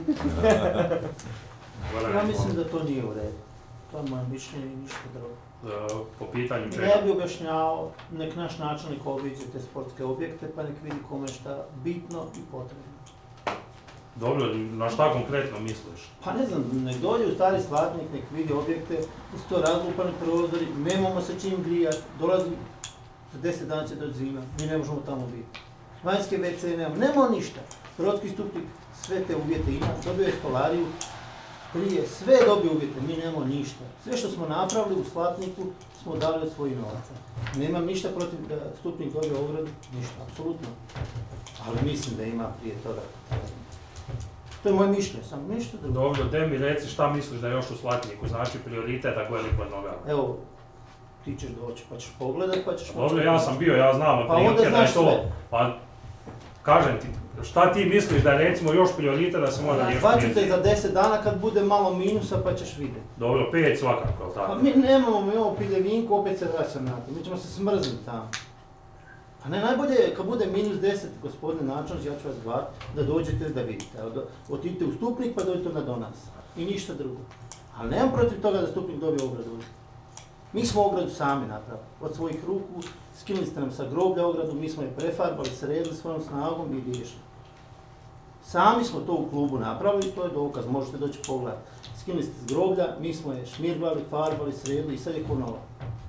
Ja mislim da to nije u redu. To je moje mišljenje i ništa drugo. Po pitanju čega? Ja bih objašnjavao, nek naš načelnik obiđe te sportske objekte pa nek vidi kome šta bitno i potrebno. Dobro, na šta konkretno misliš? Pa ne znam, nek dođe u Stari Slatnik, nek vidi objekte, da su to razlupani prozori, nemamo se čim grijati, dolazi za deset dana će doći zima, mi ne možemo tamo biti. Vanjske ve ce nemamo, nemamo ništa. Brodski Stupnik sve te uvjete ima, dobio je stolariju, prije sve dobio uvjete, mi nemamo ništa. Sve što smo napravili u Slatniku smo dali od svojih novaca. Nemam ništa protiv da Stupnik dobio ogradu, ništa, apsolutno. Ali mislim da ima prije toga. To je moje mišljenje, samo ništa drugo. Dobro, de mi reci šta misliš da je još u Slatniku, znači prioritet ako je lipa nogama? Evo, ti ćeš doći pa ćeš pogledat pa ćeš... Dobro, ja sam bio, ja znam otprilike da je to, pa kažem ti, šta ti misliš da je recimo još prioritet da se mora riješiti? Zvaću te za deset dana kad bude malo minusa pa ćeš vidjeti. Dobro, pet svakako, ali tako? Pa mi nemamo, mi imamo piljevinku, opet se vraćam na to, mi ćemo se smrzniti tamo. Pa ne, najbolje je kad bude minus deset, gospodine načelniče, ja ću vas zvati da dođete da vidite. Otidite u Stupnik pa dođete onda do nas. I ništa drugo. Ali nemam protiv toga da Stupnik dobije ogradu. Mi smo ogradu sami napravili, od svojih ruku, skinuli ste nam sa groblja ogradu, mi smo je prefarbali, sredili svojom snagom i riješili. Sami smo to u klubu napravili, to je dokaz, možete doći pogledati. Skinuli ste s groblja, mi smo je šmirbali, farbali, sredili i sad je ko nova.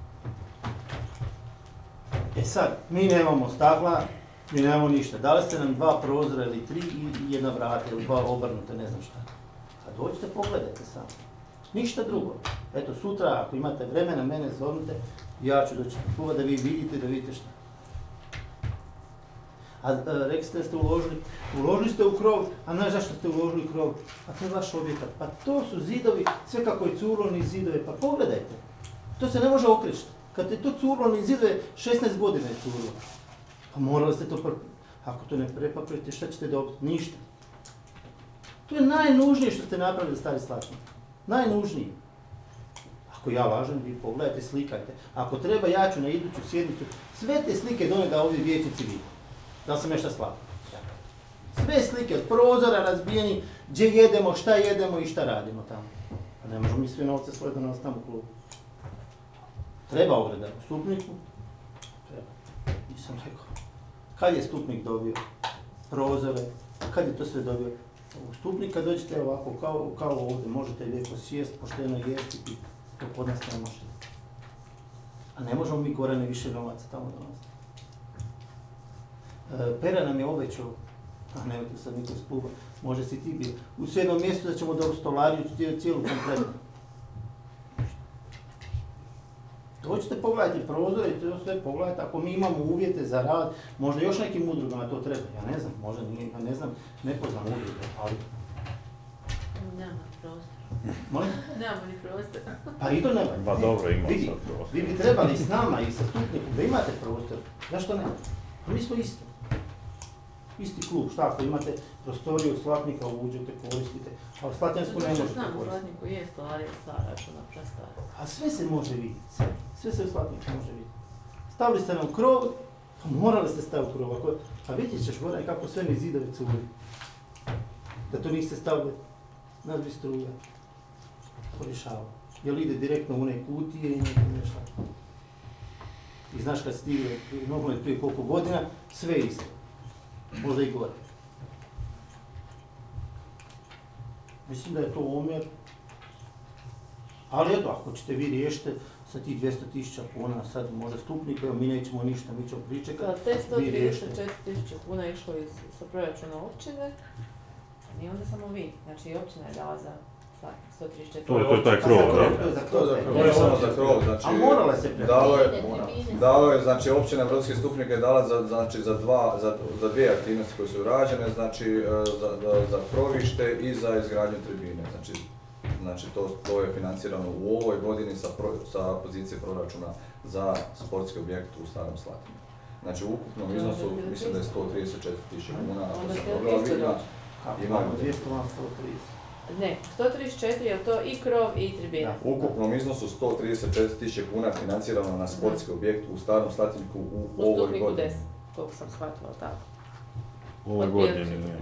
E sad, mi nemamo stakla, mi nemamo ništa. Dali ste nam dva prozora ili tri i jedna vrata ili dva obrnute, ne znam šta. A dođite, pogledajte samo. Ništa drugo. Eto, sutra, ako imate vremena, mene zovnite, ja ću doći do kluba da vi vidite, da vidite šta. A, a rekli ste da ste uložili, uložili ste u krov, a znaš zašto ste uložili u krov? Pa to je vaš objekat, pa to su zidovi, sve kako je curloni zidove, pa pogledajte. To se ne može okrešiti. Kad je to curloni zidove, šesnaest godina je curlo. Pa morali ste to, ako to ne prepakujete, šta ćete dobiti? Ništa. To je najnužnije što ste napravili Stari Slatnik. Najnužnije. Ako ja lažem, vi pogledajte, slikajte. Ako treba, ja ću na iduću sjednicu sve te slike donijeti da ovdje vijećnici vidi. Da li sam nešto slabo? Sve slike od prozora razbijeni, gdje jedemo, šta jedemo i šta radimo tamo. A ne možemo mi sve novce svoje da nas tamo u klubu. Treba ograda u Stupniku? Treba. Nisam rekao. Kad je Stupnik dobio prozore? Kad je to sve dobio? U Stupnik kad dođete ovako, kao, kao ovdje, možete lijepo sjest, pošteno jesti i to kod nas ne možete. A ne možemo mi Gorane više novaca tamo donositi. E, Pera nam je obećao, a nemojte sad niko iz kluba, može si ti bio, u jednom mjestu da ćemo dobiti stolariju, cijelu kompletnu. Dođite, pogledajte prozore i to sve pogledajte, ako mi imamo uvjete za rad, možda još nekim udrugama to treba, ja ne znam, možda nije, ja ne znam, ne poznam udruge, ali... Nema prostor. Molim? Nemamo ni prostor. Pa i to nema. Pa dobro, ima Vidi, sad prostor. vi bi trebali s nama i sa Stupnikom da imate prostor, zašto ne? Pa mi smo isti. Isti klub, šta ako imate prostoriju od Slatnika, uđete, koristite, a u Slatnjansku ne možete koristiti. U Slatniku je stolarija stara, što nam prestara. A sve se može vidjeti, sve. Sve se u Slatniku može vidjeti. Stavili ste nam krov, pa morali ste staviti krov. Ako, a vidjet ćeš gore kako sve mi zidove curi. Da to niste stavili, nas bi struja. Porješava. Jel ide direktno u one kutije i nekom nešto. I znaš kad stigli nogomet prije koliko godina, sve isto. Možda i gore. Mislim da je to omjer. Ali eto, ako ćete vi riješiti sa tih dvjesto tisuća kuna, sad može Stupnik, evo mi nećemo ništa, mi ćemo pričekati. Te sto trideset četiri tisuće kuna je išlo iz, sa proračuna općine, i onda samo vi, znači i općina je dala za sto trideset četiri. To je, to je taj krov, da? To je za krov, To je samo za krov, znači... A morala se Dalo je, dalo je, znači općina Brodski Stupnik je dala za, znači, za, dva, za, za dvije aktivnosti koje su rađene, znači za, za, za krovište i za izgradnju tribine. Znači, znači to, to je financirano u ovoj godini sa, pro, sa pozicije proračuna za sportski objekt u Starom Slatinu. Znači u ukupnom iznosu mislim da je sto trideset četiri tisuće kuna, ako sam dobro vidio. Imamo dvjesto, sto trideset. Ne, sto trideset četiri je to i krov i tribina. U ukupnom iznosu sto trideset četiri tisuće kuna financirano na sportski objekt u Starom Slatiniku u, u ovoj godini. U Stupniku deset, koliko sam shvatila tako. U ovoj godini nije.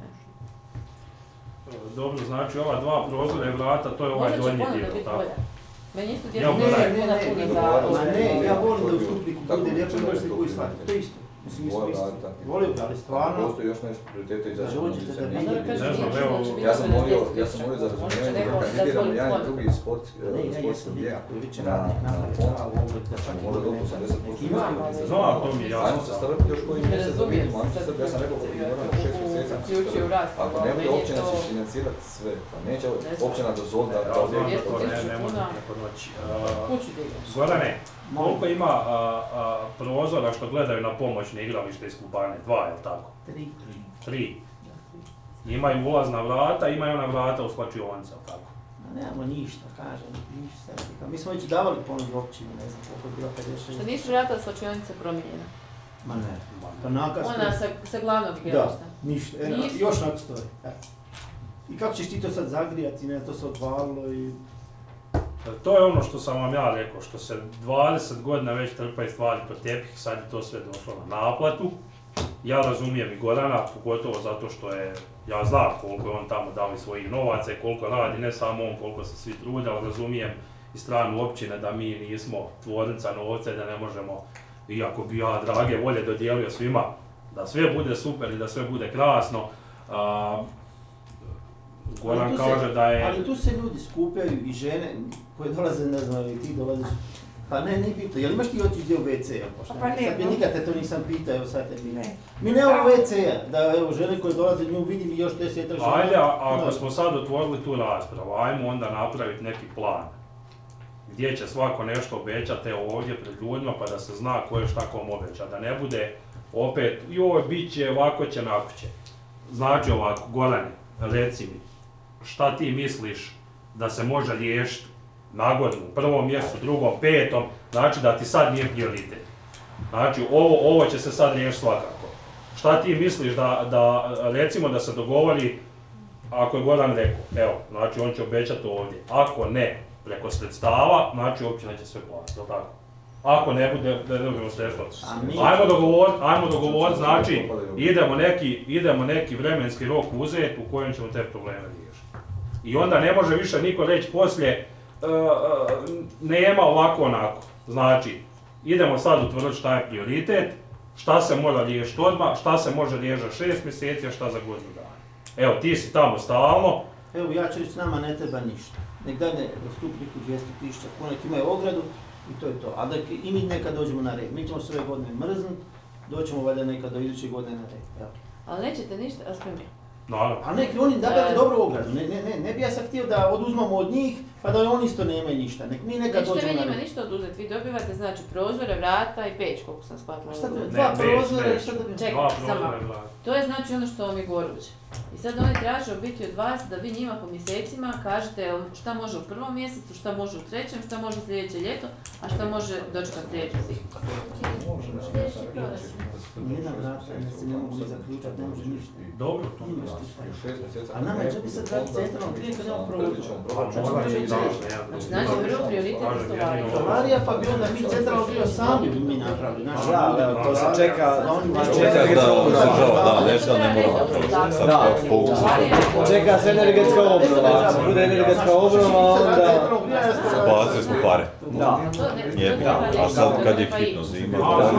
Dobro, znači ova dva prozora i vrata, to je ovaj donji dio, tako? Meni isto Ja, djeca ne, ne, ne, puno ne, za... ne, ja volim da u Stupniku bude lijepo i možete koji shvatiti, to je isto. Mislim, mi smo isto. Volio bi, ali stvarno... Postoji još nešto prioriteta i zašto Dođite da ne vidite. Ne znam, evo, Ja sam molio, ja sam molio za razumijevanje da kandidiramo jedan i drugi sportski objekt na fond, možda do osamdeset posto. Znam, to mi je Ajmo jasno. se strpiti još koji mjesec da vidimo, ajmo se strpiti, ja sam rekao da moramo šest mjeseci. Ako ne bude općina će financirati sve, pa neće općina dozvoliti da Ja znam objekt... da to ne, ne može preko noći. Gorane, koliko ima a, a, prozora što gledaju na pomoćne igralište iz Kubane? Dva, je li tako? Tri. Tri. Imaju ulazna vrata, imaju ona vrata u slačionice, je li tako? Ma nemamo ništa, kažem, ništa. Mi smo već davali ponudu općini, ne znam koliko je bilo pedeset šest. Što nisu vrata slačionice promijenjena? Ma ne, pa nakaz... Ona sa, sa glavnog Da, igrališta. ništa, e, Nisu. još nakon stoji. E. I kako ćeš ti to sad zagrijati, ne, to se odvalilo i... To je ono što sam vam ja rekao, što se dvadeset godina već trpaju stvari po tepih, sad je to sve došlo na naplatu. Ja razumijem i Gorana, pogotovo zato što je, ja znam koliko je on tamo dao svojih novaca i koliko radi, ne samo on, koliko se svi trude, ali razumijem i stranu općine da mi nismo tvornica novca i da ne možemo, iako bi ja drage volje dodijelio svima, da sve bude super i da sve bude krasno. A, Goran kaže da je... Ali tu se ljudi skupljaju i žene koje dolaze, ne znam, i ti dolaziš. Pa ne, nije bitno. Jel imaš ti otići gdje u ve ce? Pa ne. Sad nikad te to nisam pitao, evo sad te pitam. Mi nemamo ve ce-a, da evo žene koje dolaze nju vidim i još desetak žena. Ajde, a, ako smo sad otvorili tu raspravu, ajmo onda napraviti neki plan. Gdje će svako nešto obećati ovdje pred ljudima pa da se zna ko je šta kom obeća. Da ne bude opet, joj, bit će, ovako će, nako će. Znači ovako, Gorane, reci mi, šta ti misliš da se može riješiti na godinu, prvom mjesecu, drugom, petom, znači da ti sad nije prioritet. Znači ovo, ovo će se sad riješiti svakako. Šta ti misliš da, da, recimo da se dogovori, ako je Goran rekao, evo, znači on će obećati ovdje, ako ne preko sredstava, znači općina će sve platiti, jel tako? Ako ne bude, da ne dobijemo sredstva. Ajmo dogovoriti, ajmo dogovoriti, znači idemo neki, idemo neki vremenski rok uzeti u kojem ćemo te probleme riješiti. I onda ne može više niko reći poslije, Uh, uh, nema ovako onako. Znači, idemo sad utvrditi šta je prioritet, šta se mora riješiti odmah, šta se može riješiti za šest mjeseci, a šta za godinu dana. Evo, ti si tamo stalno. Evo, ja ću reći, nama ne treba ništa. Nek dane dostupniku dvjesto tisuća kuna, nek imaju ogradu i to je to. A da i mi nekad dođemo na red. Mi ćemo sve godine mrznut, doćemo valjda nekad do iduće godine na red. Evo. Ali nećete ništa, a sve mi. Naravno. A neki oni dabaju dobru ogradu, ne, ne, ne, ne bi ja sad htio da oduzmamo od njih, pa da oni isto nemaju ništa, nek mi nekad dođemo na red. Nećete vi njima ništa oduzeti, vi dobivate znači prozore, vrata i peć, koliko sam shvatila. Šta to je, dva prozore, šta dobivate? Čekaj, samo. To je znači ono što vam je goruće. I sad oni traže u biti od vas da vi njima po mjesecima kažete šta može u prvom mjesecu, šta može u trećem, šta može sljedeće ljeto, a šta može dočekati sljedeću zimu. Nijedna vrata, ne se ne mogu zaključati, ne može ništa. Dobro, to a nama je čak i sad raditi centralno prije kad imamo prozor. Znači prvo prioritet je stolarija. Stolarija pa bi onda mi centralno bio sami bi mi napravili. Da, to se čeka. Čeka da, nešto ne mora. Čeka se energetska obnova, ako bude energetska obnova, onda... Bacili smo pare. Da. Jebi, a sad kad je hitno zima,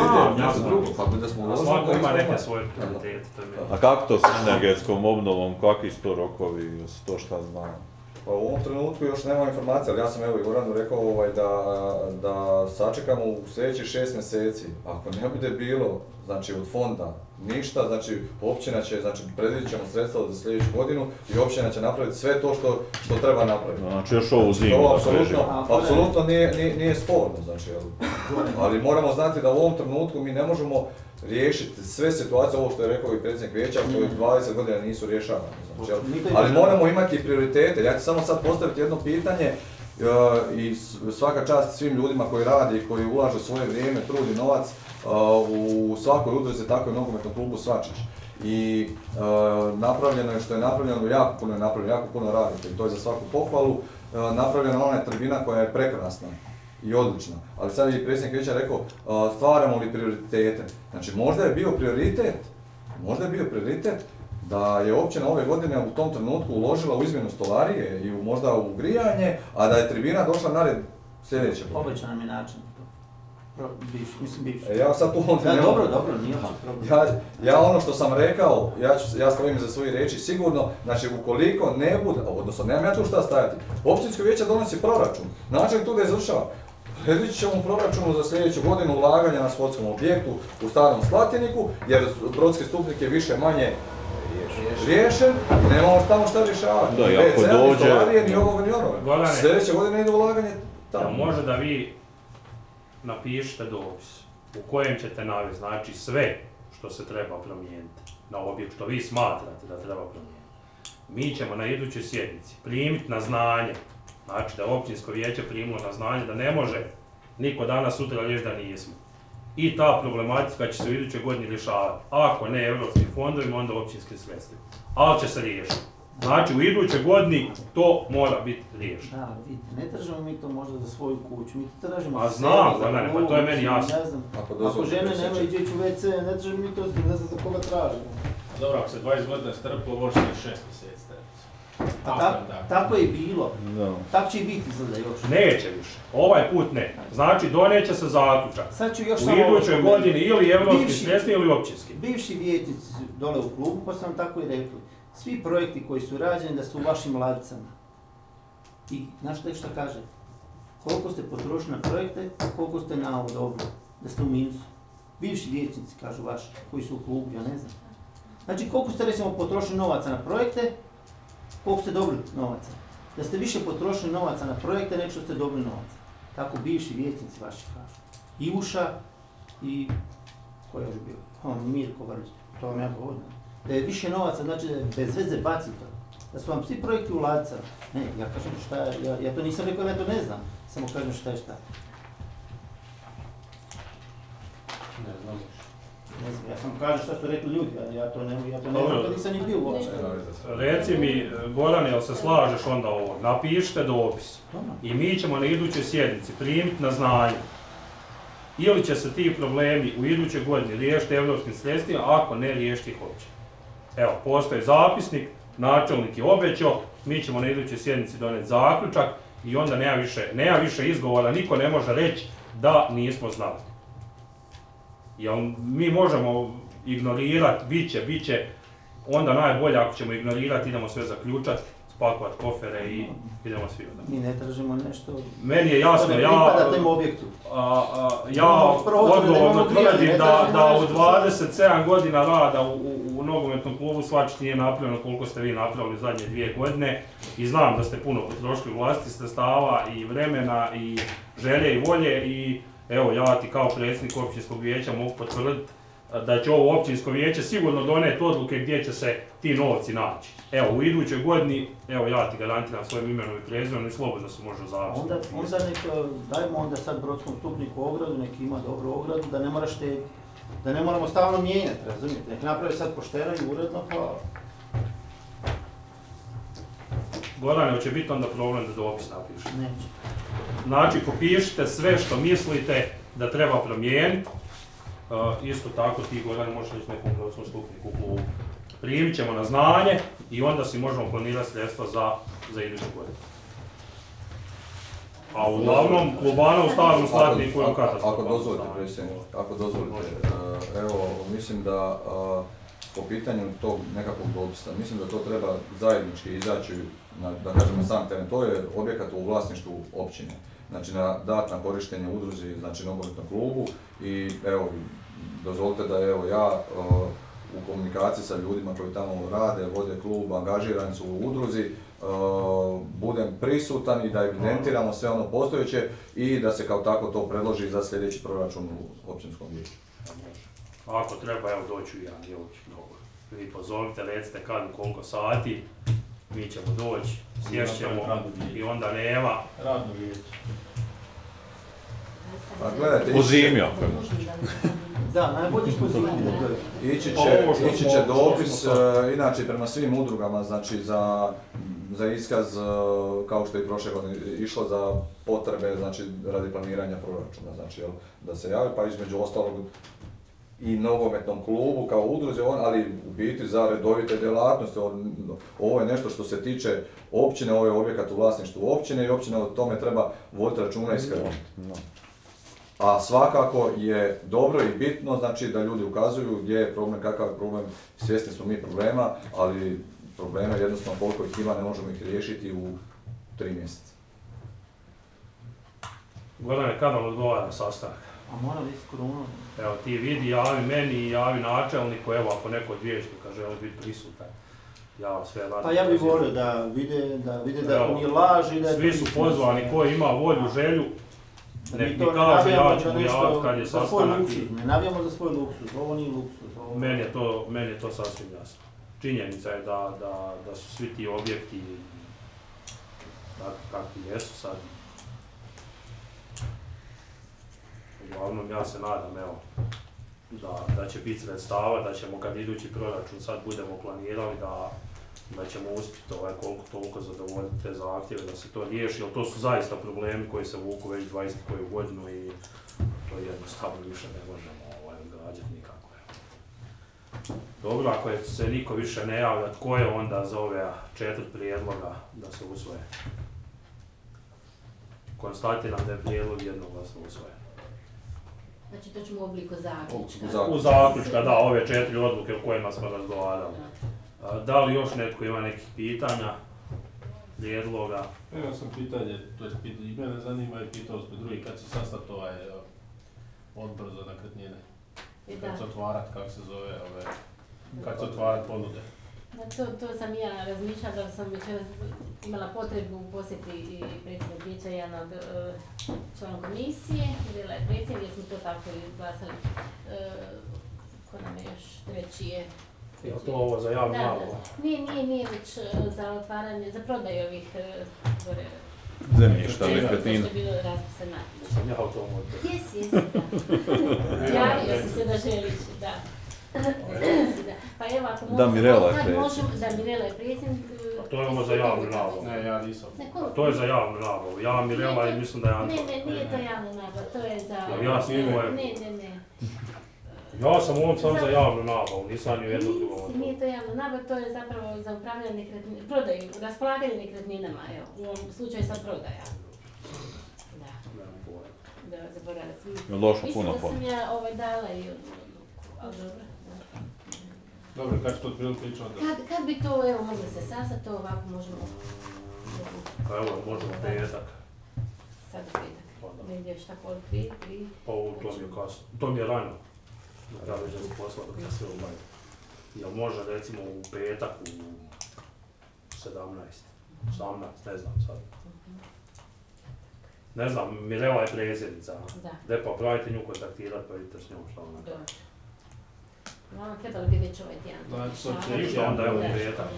svako ima neke svoje prioritete. A kako to s energetskom obnovom, kakvi su to rokovi, to šta znam? Pa u ovom trenutku još nema informacija, ali ja sam evo i Goranu rekao ovaj, da, da sačekamo u sljedećih šest mjeseci. Ako ne bude bilo, znači od fonda ništa, znači općina će, znači predvidjet ćemo sredstva za sljedeću godinu i općina će napraviti sve to što, što treba napraviti. Znači još ovu zimu da prežimo. Apsolutno nije, nije, nije sporno, znači, ali moramo znati da u ovom trenutku mi ne možemo riješiti sve situacije, ovo što je rekao i predsjednik vijeća, koji dvadeset godina nisu rješavani. Znači, ali moramo imati prioritete. Ja ću samo sad postaviti jedno pitanje i svaka čast svim ljudima koji radi i koji ulažu svoje vrijeme, trud i novac u svakoj udruzi, tako i nogometnom klubu Svačić. I napravljeno je što je napravljeno, jako puno je napravljeno, jako puno radite i to je za svaku pohvalu. Napravljena ona je tribina koja je prekrasna i odlična, ali sad je predsjednik vijeća rekao stvaramo li prioritete. Znači možda je bio prioritet, možda je bio prioritet da je općina ove godine u tom trenutku uložila u izmjenu stolarije i u, možda u grijanje, a da je tribina došla na red sljedeće godine. Obećan nam je način. Bivši, mislim bivši. E, ja sad tu onda ne dobro, dobro, nije ja, ja ono što sam rekao, ja, ću, ja stojim za svoje riječi, sigurno, znači ukoliko ne bude, odnosno nemam ja tu šta stajati, općinsko vijeće donosi proračun, način tu da izvršava. Predvidit ćemo proračunu za sljedeću godinu ulaganja na sportskom objektu u Starom Slatiniku, jer Brodski stupnik je više manje riješen, nemamo tamo šta rješavati. Da, i ako dođe... Ni stolarije, ni ovoga, ni onoga. Sljedeće godine ide ulaganje tamo. Da, može da vi napišete dopis u kojem ćete navesti, znači sve što se treba promijeniti na objekt, što vi smatrate da treba promijeniti. Mi ćemo na idućoj sjednici primiti na znanje, znači da je općinsko vijeće primilo na znanje da ne može niko danas sutra reći da nismo. I ta problematika će se u idućoj godini rješavati. Ako ne europskim fondovima, onda općinskim sredstvima. Ali će se riješiti. Znači u idućoj godini to mora biti riješeno. Da, vidite, ne tražimo mi to možda za svoju kuću, mi to tražimo za sebe, za ne, pa to je meni jasno. Ne znam, ako, ako žene nemaju iđeći u ve ce, ne tražimo mi to, ne znam za koga tražimo. Dobro, ako se dvadeset godina strpilo, može se šest mjeseci. A tako, tako je i bilo. Da. Tako će i biti izgleda još. Neće više. Ovaj put ne. Znači, doneće se zaključak. Sad ću još U samo idućoj ovo godini ili evropski Bivši- svjesni ili općinski. Bivši vijećnici su dole u klubu, pa sam tako i rekli. Svi projekti koji su rađeni da su u vašim ladicama. I znaš što što kaže? Koliko ste potrošili na projekte, koliko ste na ovo dobro, da ste u minusu. Bivši vijećnici, kažu vaši, koji su u klubu, ja ne znam. Znači, koliko ste recimo potrošili novaca na projekte, koliko ste dobili novaca. Da ste više potrošili novaca na projekte nego što ste dobili novaca. Tako bivši vijećnici vaši kažu. Ivuša i... ko je još bio? On, Mirko Vrlić, to vam ja govorim. Da je više novaca, znači da je bez veze baci to. Da su vam svi projekti u ladicama. Ne, ja kažem šta, ja, ja to nisam rekao, ja to ne znam. Samo kažem šta je šta. Ne znam. Ne znam, ja sam kažem šta su rekli ljudi, ja, ja to ne, ja to ne znam, to nisam ni bio uopće. Reci mi, Goran, jel se slažeš onda ovo? Napišite dopis i mi ćemo na idućoj sjednici primiti na znanje. Ili će se ti problemi u idućoj godini riješiti evropskim sredstvima, ako ne riješiti ih uopće. Evo, postoji zapisnik, načelnik je obećao, mi ćemo na idućoj sjednici doneti zaključak i onda nema više, nema više izgovora, niko ne može reći da nismo znali. Jel mi možemo ignorirati, bit će, bit će, onda najbolje ako ćemo ignorirati, idemo sve zaključati, spakovati kofere i idemo svi odam. Mi ne tražimo nešto... Meni je jasno, da ne ja, pripada tem objektu. a, a, ja odgovorno tvrdim da, da u dvadeset sedam godina rada u, u, u nogometnom klubu svačiti nije napravljeno koliko ste vi napravili zadnje dvije godine i znam da ste puno potrošili vlastitih sredstava i vremena i želje i volje i evo ja ti kao predsjednik općinskog vijeća mogu potvrditi da će ovo općinsko vijeće sigurno doneti odluke gdje će se ti novci naći. Evo, u idućoj godini, evo ja ti garantiram svojim imenom i prezimenom i slobodno se može zavisiti. Onda, onda nek, dajmo onda sad brodskom stupniku ogradu, nek ima dobru ogradu, da ne mora štediti. Da ne moramo stalno mijenjati, razumijete? Nek napravi sad pošteno i uredno, pa... Gorane, hoće biti onda problem da dopis napišete? Neće. Znači, popišite sve što mislite da treba promijeniti. Uh, isto tako ti, Goran, možeš reći nekom brodskom stupniku u klubu. Primit ćemo na znanje i onda si možemo planirati sredstva za, za iduću godinu. A uglavnom, klubana u starom slatniku je katastrofa. Ako dozvolite, predsjedniče, ako dozvolite, uh, evo, mislim da uh, po pitanju tog nekakvog dopisa, mislim da to treba zajednički izaći na, da kažemo, sam teren. To je objekat u vlasništvu općine. Znači, na, dat na korištenje udruzi, znači nogometnom klubu i evo, dozvolite da evo ja uh, u komunikaciji sa ljudima koji tamo rade, vode klub, angažirani su u udruzi, uh, budem prisutan i da evidentiramo sve ono postojeće i da se kao tako to predloži za sljedeći proračun u općinskom vijeću. Ako treba, evo doću ja, nije uopće mnogo. Vi pozovite, recite kad u koliko sati, mi ćemo doći, sješćemo i onda nema. Radno vijeće. A gledajte, Po zimi ako je Da, najbolji po zimi. Ići će, ići će dopis, uh, inače prema svim udrugama, znači za, za iskaz, uh, kao što je i prošle godine išlo za potrebe, znači radi planiranja proračuna, znači jel, da se jave, pa između ostalog i nogometnom klubu kao udruzi, ali u biti za redovite djelatnosti. Ovo je nešto što se tiče općine, ovo je objekat u vlasništvu općine i općina o tome treba voditi računa i skrbiti. A svakako je dobro i bitno, znači da ljudi ukazuju gdje je problem, kakav je problem, svjesni smo mi problema, ali problema jednostavno koliko ih ima ne možemo ih riješiti u tri mjeseca. Gorane, kada vam odgovara sastanak? A mora biti korona. Evo ti vidi, javi meni i javi načelniku, evo ako neko od vijećnika želi biti prisutan. Ja vam sve radim. Pa ja bih volio da vide da, vide da nije laž i da je... Svi su pozvani, ko ima volju, želju, nek mi kaže, ja ću mu javiti kad je sastanak. Ne navijamo za svoj luksuz, ovo nije luksuz. Ovo... Meni je to, meni je to sasvim jasno. Činjenica je da, da, da su svi ti objekti takvi kakvi jesu sad. Uglavnom ja se nadam, evo, da, da će biti sredstava, da ćemo kad idući proračun sad budemo planirali da, da ćemo uspjeti ovaj koliko toliko zadovoljiti te zahtjeve da se to riješi, jer to su zaista problemi koji se vuku već dvadeset koju godinu i to jednostavno više ne možemo ovaj, odgađati nikako. Dobro, ako je se niko više ne javlja, tko je onda za ove četiri prijedloga da se usvoje? Konstatiram da je prijedlog jednoglasno usvojen. Znači to ćemo u obliku zaključka. U zaključka, da, ove četiri odluke o kojima smo razgovarali. Da li još netko ima nekih pitanja, prijedloga? Imao sam pitanje, to je pitanje, i mene zanima i pitao sam drugi, kad se sastati ovaj odbor za nekretnine? Kad se otvarat, kako se zove, ove, kad se otvarat ponude? To, to sam ja razmišljala da sam večeras imala potrebu posjeti i predsjednik vijeća jedan od uh, člana komisije, bila je predsjednik, jer smo to tako i glasali. Uh, ko nam je još treći je... Je li to ovo za javnu nabavu? Nije, nije, nije već uh, za otvaranje, za prodaju ovih uh, gore... Zemljišta, nekretnina. To je bilo raspisan natječaj. Sam ja u tom odboru. Jesi, jesi, da. Javio si se da želiš, da. Pa evo, ako da, Mirela je predsjednik. Možemo, da, Mirela je predsjednik. To je ovo za javnu nabavu. Ne, ja nisam. To je za javnu nabavu. Ja, Mirela i mislim da je Anton. Ne, ne, nije to javna nabava, to je za... Ja sam ovo je... Ne, ne, ne. Ja sam ovom sam za javnu nabavu, nisam ni u jednom drugom odboru. Nije to javna nabava, to je zapravo za upravljanje nekretninama, prodaju, raspolaganje nekretninama, evo, u ovom slučaju sad prodaja. Da. Da, zaboravila sam. Je lošo puno Mislim da pomoć. sam ja ovaj dala i odluku, ali dobro. Dobro, kad će to otprilike ići onda? Kad, kad bi to, evo, mogli se sastati, to ovako možemo... Pa evo, možemo petak. Sad u petak. Negdje još tako od tri, tri... Pa ovo, to mi je kasno. To mi je rano. Ja već da su posla dok ja sve ubavim. Jel može recimo u petak u sedamnaest, osamnaest, ne znam sad. Ne znam, Mirela je predsjednica. Da. Gdje pa pravite nju kontaktirati pa vidite s njom šta ona kaže. Ono, trebalo bi već ovaj tjedan. Znači, sad će Ništa, onda evo petak.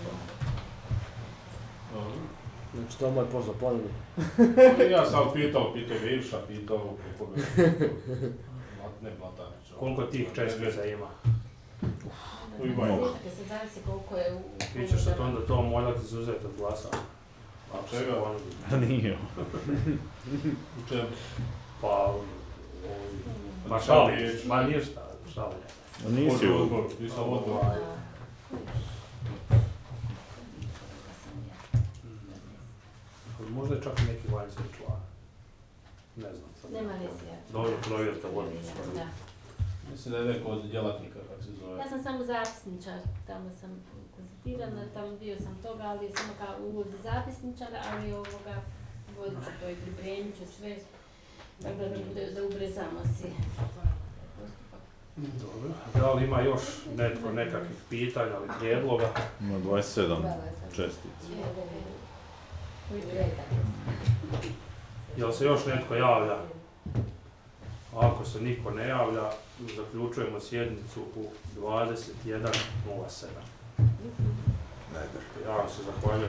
Znači to je moj posao, ponudu. Ja sam pitao, pitao Ivša, pitao kako bi... Ne Blatanić. Koliko tih čestica ima? Imaju. Se zavisi koliko je u... Ti ćeš se onda to morati izuzeti od glasa. A čega? A nije. U čemu? Pa... Ma šalim, ma ništa, šalim. A nisi u odboru, nisam u odboru. Možda je čak i neki vanjski član. Ne znam sad. Nema veze. Dobro, provjerite vodnicu. Da. Mislim da je neko od djelatnika, kako se zove. Ja sam samo zapisničar, tamo sam konstatirana, tamo dio sam toga, ali samo kao ulozi zapisničara, ali ovoga vodit ću to i pripremit ću sve, tako da bude da ubrezamo si postupak. Dobro. Da li ima još netko nekakvih pitanja ili prijedloga? Ima dvadeset sedam čestica. Jel se još netko javlja? Ako se niko ne javlja, zaključujemo sjednicu u dvadeset jedan nula sedam. Ja vam se zahvaljujem.